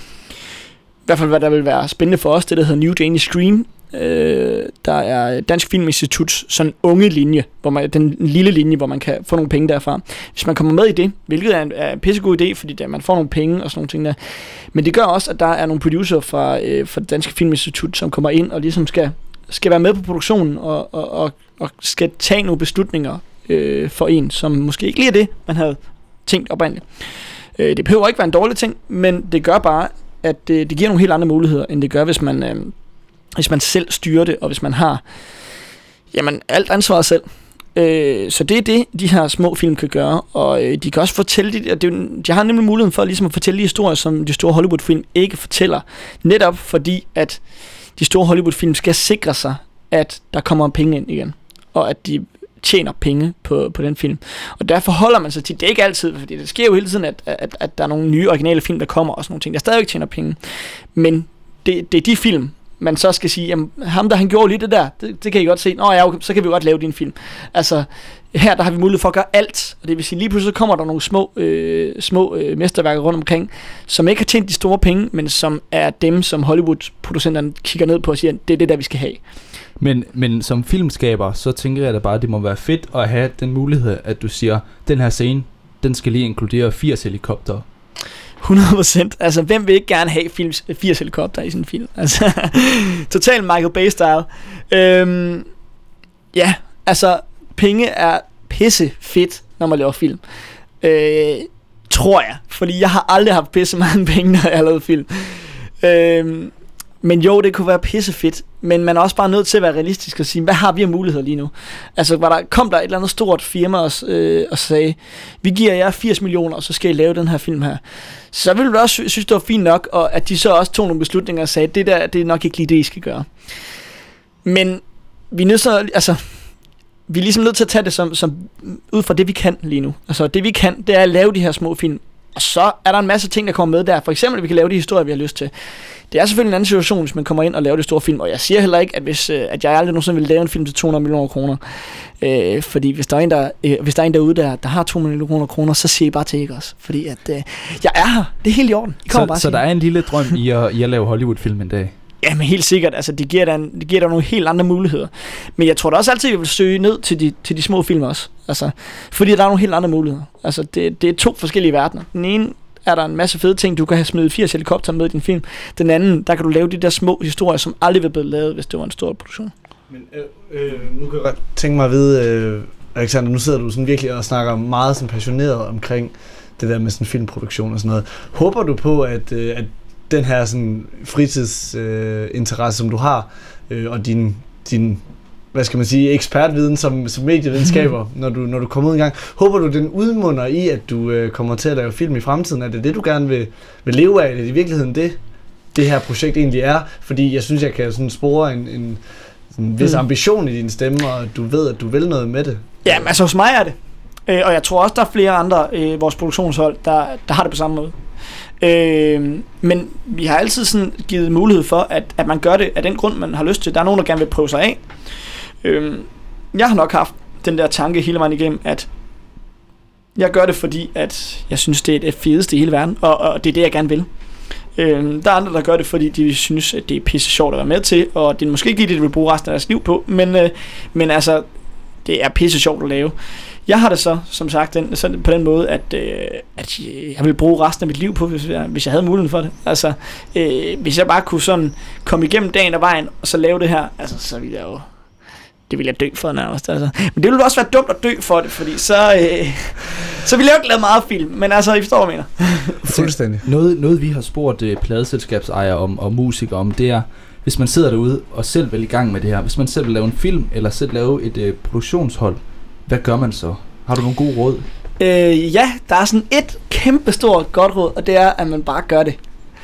i hvert fald hvad der vil være spændende for os, det der hedder New Danish Screen. Øh, der er Dansk Filminstituts sådan unge linje, hvor man, den lille linje, hvor man kan få nogle penge derfra. Hvis man kommer med i det, hvilket er en, er en pissegod idé, fordi der, man får nogle penge og sådan nogle ting der. Men det gør også, at der er nogle producer fra, øh, fra Dansk Filminstitut, som kommer ind og ligesom skal, skal være med på produktionen og, og, og, og skal tage nogle beslutninger øh, for en, som måske ikke lige er det, man havde tænkt oprindeligt. Øh, det behøver ikke være en dårlig ting, men det gør bare, at det, det giver nogle helt andre muligheder, end det gør, hvis man... Øh, hvis man selv styrer det, og hvis man har jamen, alt ansvaret selv. Øh, så det er det, de her små film kan gøre, og øh, de kan også fortælle, de, de, de har nemlig muligheden for ligesom at fortælle de historier, som de store Hollywood-film ikke fortæller, netop fordi, at de store Hollywood-film skal sikre sig, at der kommer penge ind igen, og at de tjener penge på, på den film. Og derfor holder man sig til, det er ikke altid, fordi det sker jo hele tiden, at, at, at der er nogle nye originale film, der kommer, og sådan nogle ting, der stadigvæk tjener penge. Men det, det er de film, man så skal sige, jamen, ham der han gjorde lige det der, det, det kan I godt se, nå ja, okay, så kan vi godt lave din film. Altså, her der har vi mulighed for at gøre alt, og det vil sige, lige pludselig kommer der nogle små, øh, små øh, mesterværker rundt omkring, som ikke har tjent de store penge, men som er dem, som Hollywood-producenterne kigger ned på og siger, det er det der, vi skal have. Men, men som filmskaber, så tænker jeg da bare, at det må være fedt at have den mulighed, at du siger, den her scene, den skal lige inkludere firs helikopter. hundrede procent. Altså, hvem vil ikke gerne have films, firs helikopter i sådan en film? Altså, total Michael Bay-style. Øhm, ja, altså, penge er pisse fedt, når man laver film. Øh, tror jeg. Fordi jeg har aldrig haft pisse mange penge, når jeg har lavet film. Øhm, Men jo, det kunne være pissefedt, men man er også bare nødt til at være realistisk og sige, hvad har vi af muligheder lige nu? Altså, var der, kom der et eller andet stort firma og, øh, og sagde, vi giver jer firs millioner, og så skal I lave den her film her. Så ville du også synes, det var fint nok, og at de så også tog nogle beslutninger og sagde, det der, det er nok ikke lige det, I skal gøre. Men vi er nødt til, altså, vi er ligesom nødt til at tage det som, som, ud fra det, vi kan lige nu. Altså, det vi kan, det er at lave de her små film. Og så er der en masse ting, der kommer med der. For eksempel, at vi kan lave de historier, vi har lyst til. Det er selvfølgelig en anden situation, hvis man kommer ind og laver de store film. Og jeg siger heller ikke, at, hvis, at jeg aldrig nogensinde vil lave en film til to hundrede millioner kroner. Øh, fordi hvis der er en, der, øh, hvis der er en derude, der, der har to millioner kroner, så siger I bare til, ikke også? Fordi at, øh, jeg er her. Det er helt i orden. I så bare så der er en lille drøm i at, i at lave Hollywood-film en dag? Ja, men helt sikkert. Altså, det giver dig, en, det giver dig nogle helt andre muligheder. Men jeg tror da også altid, at jeg vil søge ned til de, til de små film også. Altså, fordi der er nogle helt andre muligheder. Altså, det, det er to forskellige verdener. Den ene er der en masse fede ting, du kan have smidt firs helikopter med i din film. Den anden, der kan du lave de der små historier, som aldrig ville blive lavet, hvis det var en stor produktion. Men øh, øh, nu kan jeg godt tænke mig at vide, øh, Alexander, nu sidder du sådan virkelig og snakker meget sådan passioneret omkring det der med sådan filmproduktion og sådan noget. Håber du på, at, øh, at den her sådan fritidsinteresse, øh, som du har, øh, og din, din hvad skal man sige, ekspertviden som, som medievidenskaber, når du, når du kommer ud en gang. Håber du, den udmunder i, at du øh, kommer til at lave film i fremtiden? Er det det, du gerne vil, vil leve af? Er det i virkeligheden det, det her projekt egentlig er? Fordi jeg synes, jeg kan sådan spore en, en, en vis ambition i din stemme, og du ved, at du vil noget med det. Ja, men altså hos mig er det. Øh, og jeg tror også, der er flere andre øh, vores produktionshold, der, der har det på samme måde. Øh, men vi har altid sådan givet mulighed for, at, at man gør det af den grund, man har lyst til. Der er nogen, der gerne vil prøve sig af. Øh, jeg har nok haft den der tanke hele vejen igennem, at jeg gør det, fordi at jeg synes, det er det fedeste i hele verden, og, og det er det, jeg gerne vil. Øh, der er andre, der gør det, fordi de synes, at det er pisse sjovt at være med til, og det er måske ikke lige det, de vil bruge resten af deres liv på, men, øh, men altså, det er pisse sjovt at lave. Jeg har det så, som sagt, den, så på den måde, at, øh, at jeg vil bruge resten af mit liv på, hvis jeg, hvis jeg havde muligheden for det. Altså, øh, hvis jeg bare kunne sådan komme igennem dagen og vejen, og så lave det her, altså, så ville jeg jo, det ville jeg dø for nærmest. Altså. Men det ville også være dumt at dø for det, fordi så, øh, så ville jeg jo ikke lave meget film, men altså, I forstår, hvad jeg mener. Fuldstændig. Noget, noget vi har spurgt uh, pladeselskabsejere om, og musikere om, det er, hvis man sidder derude og selv vil i gang med det her, hvis man selv vil lave en film, eller selv lave et uh, produktionshold, hvad gør man så? Har du nogle gode råd? Øh, ja, der er sådan et kæmpestort godt råd, og det er, at man bare gør det.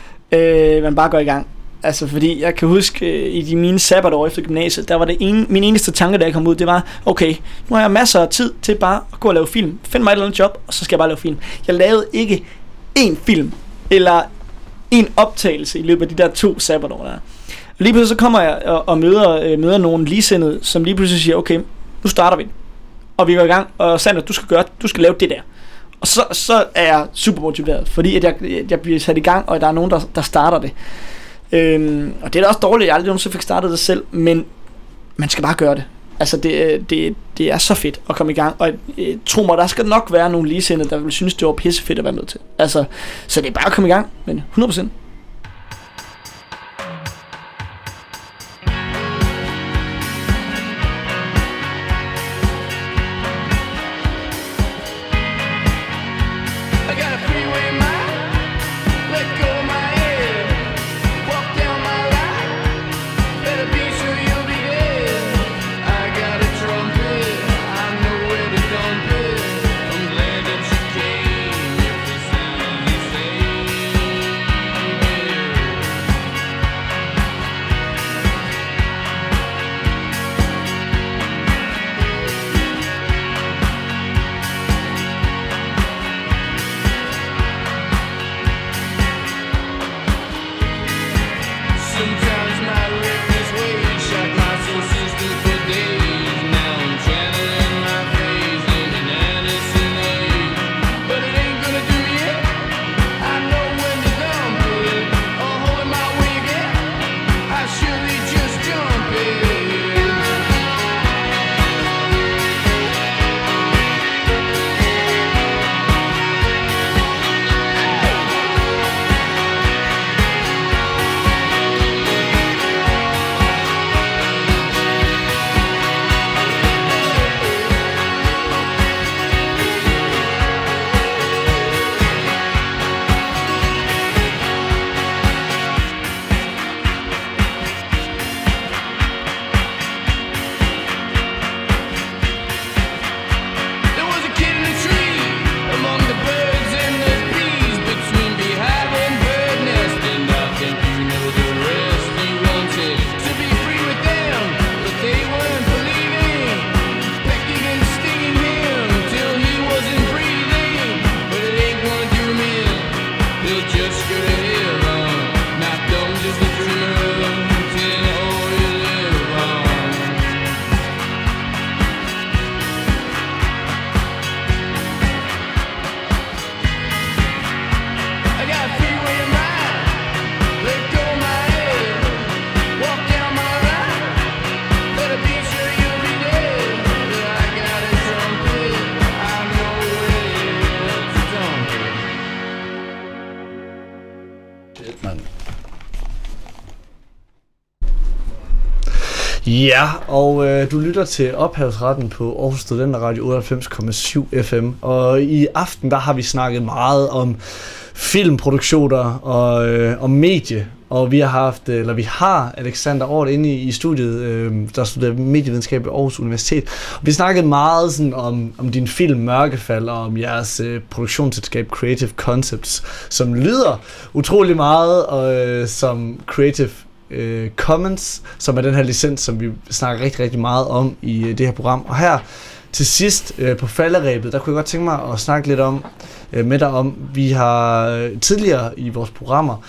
Øh, man bare går i gang. Altså, fordi jeg kan huske, øh, i de mine sabbatår efter gymnasiet, der var det en, min eneste tanke, da jeg kom ud, det var, okay, nu har jeg masser af tid til bare at gå og lave film. Find mig et eller andet job, og så skal jeg bare lave film. Jeg lavede ikke én film, eller en optagelse i løbet af de der to sabbatår der. Lige pludselig så kommer jeg og, og møder, øh, møder nogen ligesindede, som lige pludselig siger, okay, nu starter vi. Og vi går i gang, og Sander, du skal gøre, du skal lave det der. Og så, så er jeg super motiveret, fordi at jeg, jeg bliver sat i gang, og der er nogen, der, der starter det. Øhm, og det er da også dårligt, at jeg aldrig nogensinde fik startet det selv, men man skal bare gøre det. Altså, det, det, det er så fedt at komme i gang, og øh, tro mig, der skal nok være nogle ligesindede, der vil synes, det var pisse fedt at være med til. Altså, så det er bare at komme i gang, men hundrede procent. I got a trumpet, I Ja, og øh, du lytter til Ophavsretten på Aarhus Studenter otteoghalvfems komma syv F M. Og i aften, der har vi snakket meget om filmproduktioner og øh, om medie. Og vi har haft, eller vi har Alexander Ort inde i, i studiet, øh, der studerer medievidenskab ved Aarhus Universitet. Og vi snakkede meget sådan om, om din film Mørkefald og om jeres øh, produktionsselskab Creative Concepts, som lyder utrolig meget og, øh, som Creative øh, Commons, som er den her licens, som vi snakker rigtig, rigtig meget om i øh, det her program. Og her til sidst øh, på falderæbet, der kunne jeg godt tænke mig at snakke lidt om, øh, med dig om, vi har øh, tidligere i vores programmer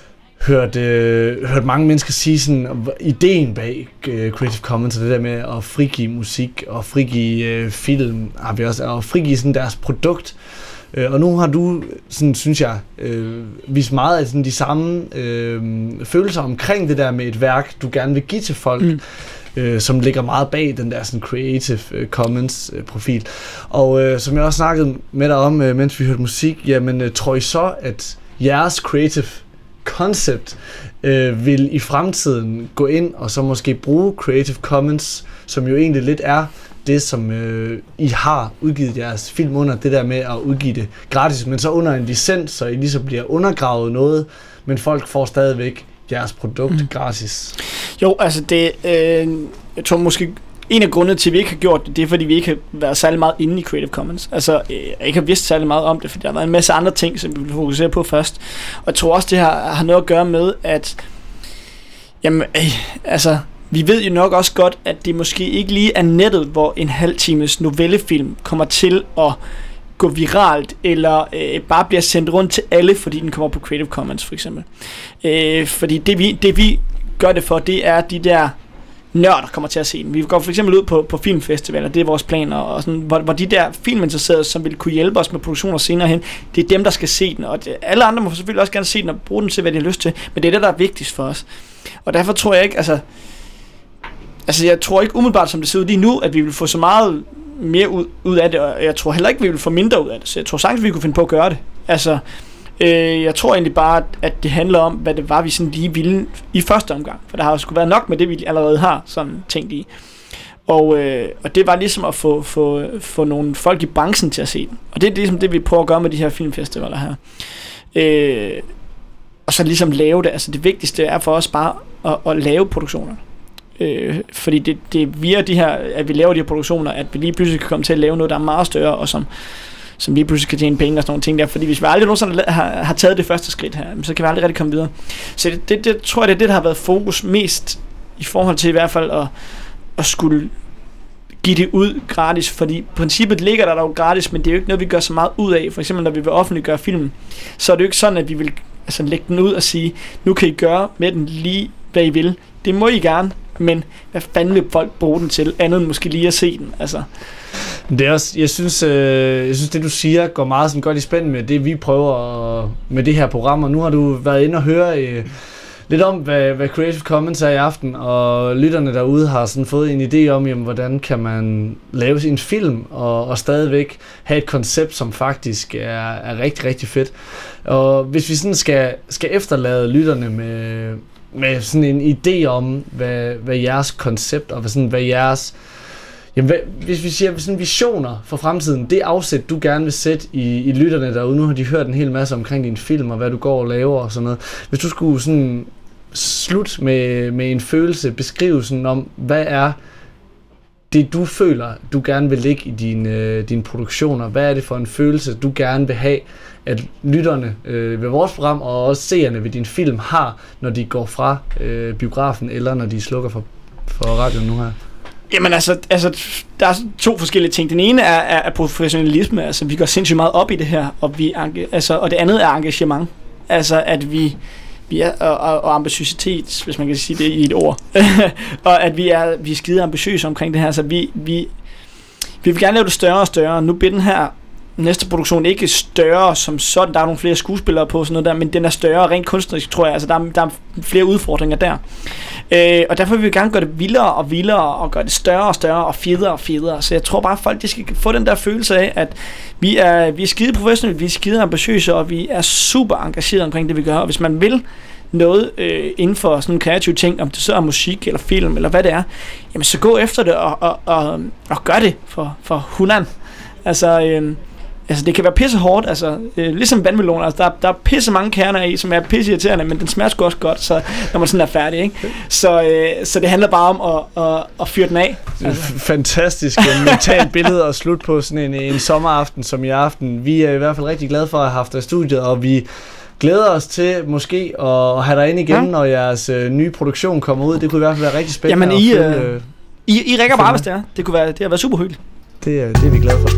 hørt, øh, hørt mange mennesker sige sådan, ideen bag øh, Creative Commons, og det der med at frigive musik og frigive øh, film, har vi også, og frigive sådan deres produkt. Øh, og nu har du, sådan, synes jeg, øh, vist meget af sådan, de samme øh, følelser omkring det der med et værk, du gerne vil give til folk, mm. øh, som ligger meget bag den der sådan, Creative Commons øh, profil. Og øh, som jeg også snakkede med dig om, øh, mens vi hørte musik, jamen øh, tror I så, at jeres Creative Concept øh, vil i fremtiden gå ind og så måske bruge Creative Commons, som jo egentlig lidt er det, som øh, I har udgivet jeres film under, det der med at udgive det gratis, men så under en licens, så I ligesom bliver undergravet noget, men folk får stadigvæk jeres produkt mm. gratis. Jo, altså det, øh, jeg tror måske en af grundene til, at vi ikke har gjort det, det er, fordi vi ikke har været særlig meget inde i Creative Commons. Altså, jeg ikke har vidst særlig meget om det, fordi der har været en masse andre ting, som vi vil fokusere på først. Og jeg tror også, det har, har noget at gøre med, at jamen, øh, altså, vi ved jo nok også godt, at det måske ikke lige er nettet, hvor en halv times novellefilm kommer til at gå viralt, eller øh, bare bliver sendt rundt til alle, fordi den kommer på Creative Commons, for eksempel. Øh, fordi det vi, det vi gør det for, det er de der nørder kommer til at se den. Vi går for eksempel ud på, på filmfestivaler, det er vores planer, og sådan, hvor, hvor de der filminteresserede, som vil kunne hjælpe os med produktioner senere hen, det er dem, der skal se den, og det, alle andre må selvfølgelig også gerne se den og bruge den til, hvad de har lyst til, men det er det, der er vigtigst for os. Og derfor tror jeg ikke, altså, altså jeg tror ikke umiddelbart, som det ser ud lige nu, at vi vil få så meget mere ud, ud af det, og jeg tror heller ikke, vi vil få mindre ud af det, så jeg tror sagtens, vi kunne finde på at gøre det. Altså, øh, jeg tror egentlig bare, at det handler om, hvad det var, vi sådan lige ville i første omgang, for der har jo sgu været nok med det, vi allerede har sådan tænkt i. Og, øh, og det var ligesom at få, få, få nogle folk i branchen til at se den, og det er ligesom det, vi prøver at gøre med de her filmfestivaler her. Øh, og så ligesom lave det, altså det vigtigste er for os bare at, at lave produktioner. Øh, fordi det, det er via de her, at vi laver de her produktioner, at vi lige pludselig kan komme til at lave noget, der er meget større, og som, som lige pludselig kan tjene penge og sådan nogle ting der. Fordi hvis vi aldrig nogensinde har, har taget det første skridt her, så kan vi aldrig rigtig komme videre. Så det, det, det tror jeg, det er det, der har været fokus mest i forhold til i hvert fald at, at skulle give det ud gratis. Fordi princippet ligger der, der jo gratis, men det er jo ikke noget, vi gør så meget ud af. For eksempel, når vi vil offentliggøre filmen, så er det jo ikke sådan, at vi vil altså, lægge den ud og sige, nu kan I gøre med den lige, hvad I vil. Det må I gerne, men hvad fanden vil folk bruge den til, andet end måske lige at se den, altså. Det er også, jeg synes, øh, jeg synes det du siger går meget sådan godt i spænd med det vi prøver at, med det her program, og nu har du været inde og høre øh, lidt om hvad, hvad Creative Commons er i aften, og lytterne derude har sådan fået en idé om, jamen, hvordan kan man lave sin film og, og stadigvæk have et koncept, som faktisk er, er rigtig rigtig fedt. Og hvis vi sådan skal, skal efterlade lytterne med med sådan en idé om, hvad, hvad jeres koncept, og hvad, sådan, hvad jeres, jamen, hvad, hvis vi siger sådan visioner for fremtiden, det afsæt, du gerne vil sætte i, i lytterne derude, nu har de hørt en hel masse omkring din film, og hvad du går og laver og sådan noget. Hvis du skulle sådan slut med, med en følelse, beskrive sådan om, hvad er det, du føler, du gerne vil lægge i dine, dine produktioner, hvad er det for en følelse, du gerne vil have, at lytterne øh, ved vores program og også seerne ved din film har, når de går fra øh, biografen, eller når de slukker for, for radioen nu her? Jamen altså, altså, der er to forskellige ting. Den ene er, er, er professionalisme, altså vi går sindssygt meget op i det her, og, vi, altså, og det andet er engagement. Altså at vi, vi er, og, og ambitiøsitet, hvis man kan sige det i et ord, og at vi er, vi er skide ambitiøse omkring det her, så vi, vi, vi vil gerne lave det større og større. Nu bliver den her næste produktion ikke større som sådan, der er nogle flere skuespillere på sådan noget der, men den er større rent kunstnerisk, tror jeg, altså der er, der er flere udfordringer der, øh, og derfor vil vi gerne gøre det vildere og vildere, og gøre det større og større, og federe og federe, så jeg tror bare, at folk de skal få den der følelse af, at vi er, vi er skide professionelle, vi er skide ambitiøse, og vi er super engagerede omkring det, vi gør, og hvis man vil noget øh, inden for sådan en kreativ ting, om det så er musik eller film eller hvad det er, jamen så gå efter det og, og, og, og gør det for, for hundrede. Altså, øh, altså det kan være pisse hårdt, altså øh, ligesom vandmeloner, altså der, der er pisse mange kerner i, som er pisse irriterende, men den smager sgu også godt, så når man sådan er færdig, ikke? Så, øh, så det handler bare om at, at, at fyre den af. Altså. Fantastisk mentalt billede at slutte på sådan en, en sommeraften som i aften. Vi er i hvert fald rigtig glade for at have haft dig i studiet, og vi glæder os til måske at have dig ind igen, ja. Når jeres øh, nye produktion kommer ud. Det kunne i hvert fald være rigtig spændende. Jamen I, at følge, øh, I, I rækker bare, hvis det er. Det kunne være, det har været super hyggeligt. Det er, det er vi glade for.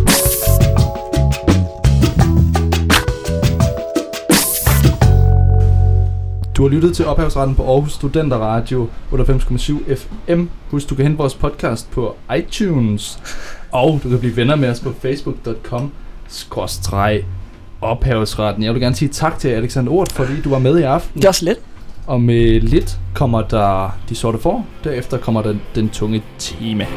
Du har lyttet til Ophavsretten på Aarhus Studenter Radio otteoghalvfems komma syv F M. Husk, du kan hente vores podcast på iTunes, og du kan blive venner med os på facebook punktum com skråstreg ophavsretten. Jeg vil gerne sige tak til Alexander Ort, fordi du var med i aften. Det er også lidt. Og med lidt kommer der De Sorte Får, derefter kommer der Den Tunge Time.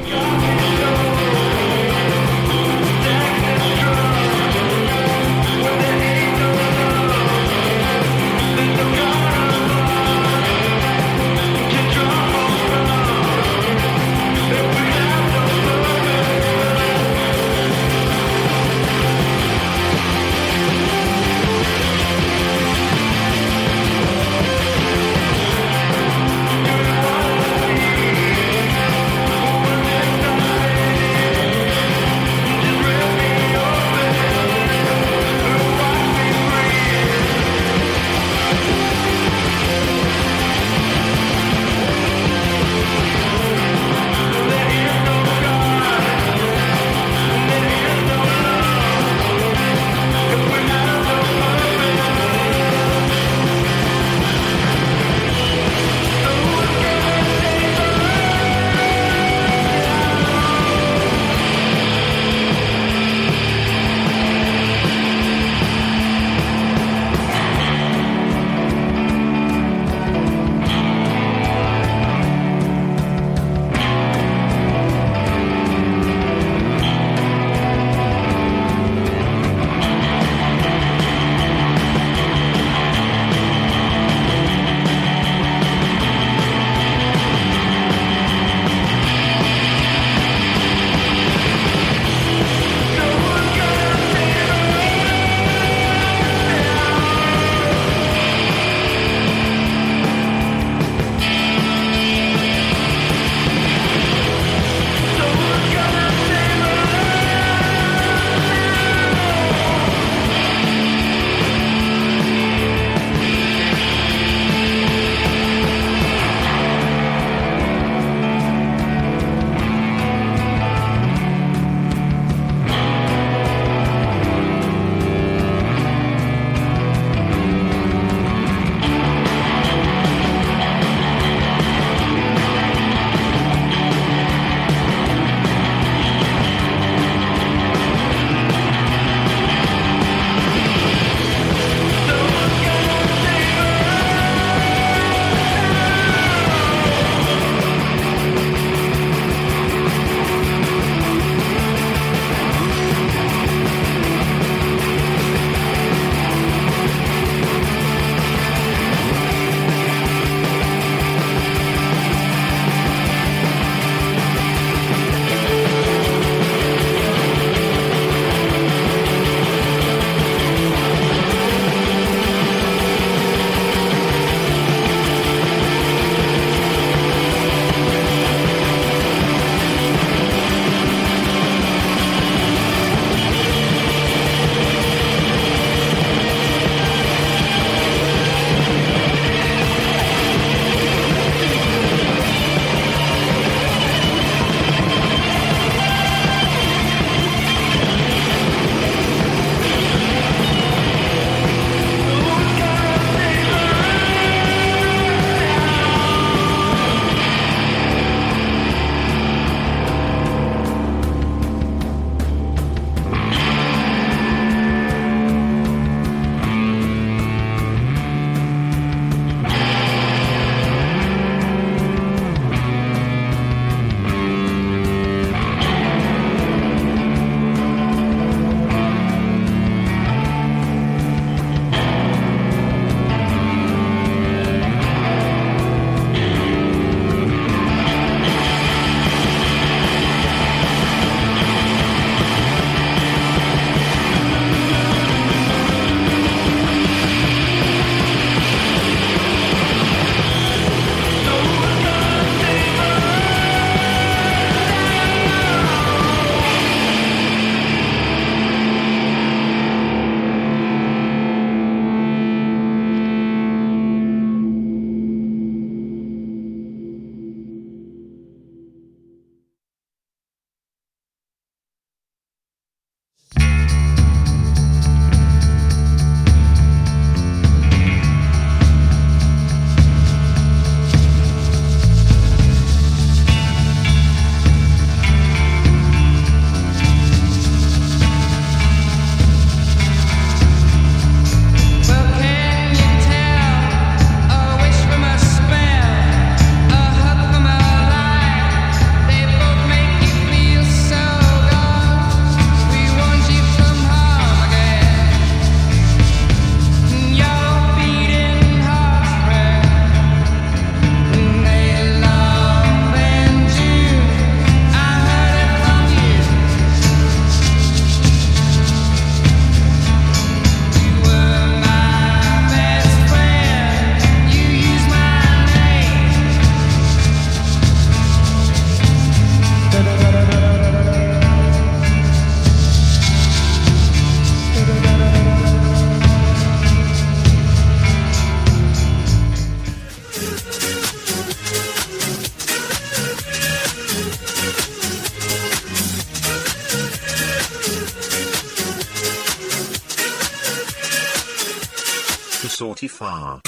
sorty far.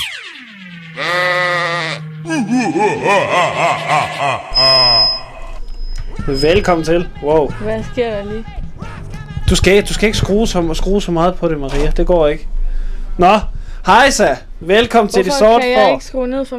Velkommen til. Wow. Hvad sker der lige? Du skal, du skal ikke skrue så, skrue så meget på det, Maria. Det går ikke. Nå, hejsa. Velkommen Hvorfor til Det Sorte kan jeg Får. ikke skrue ned for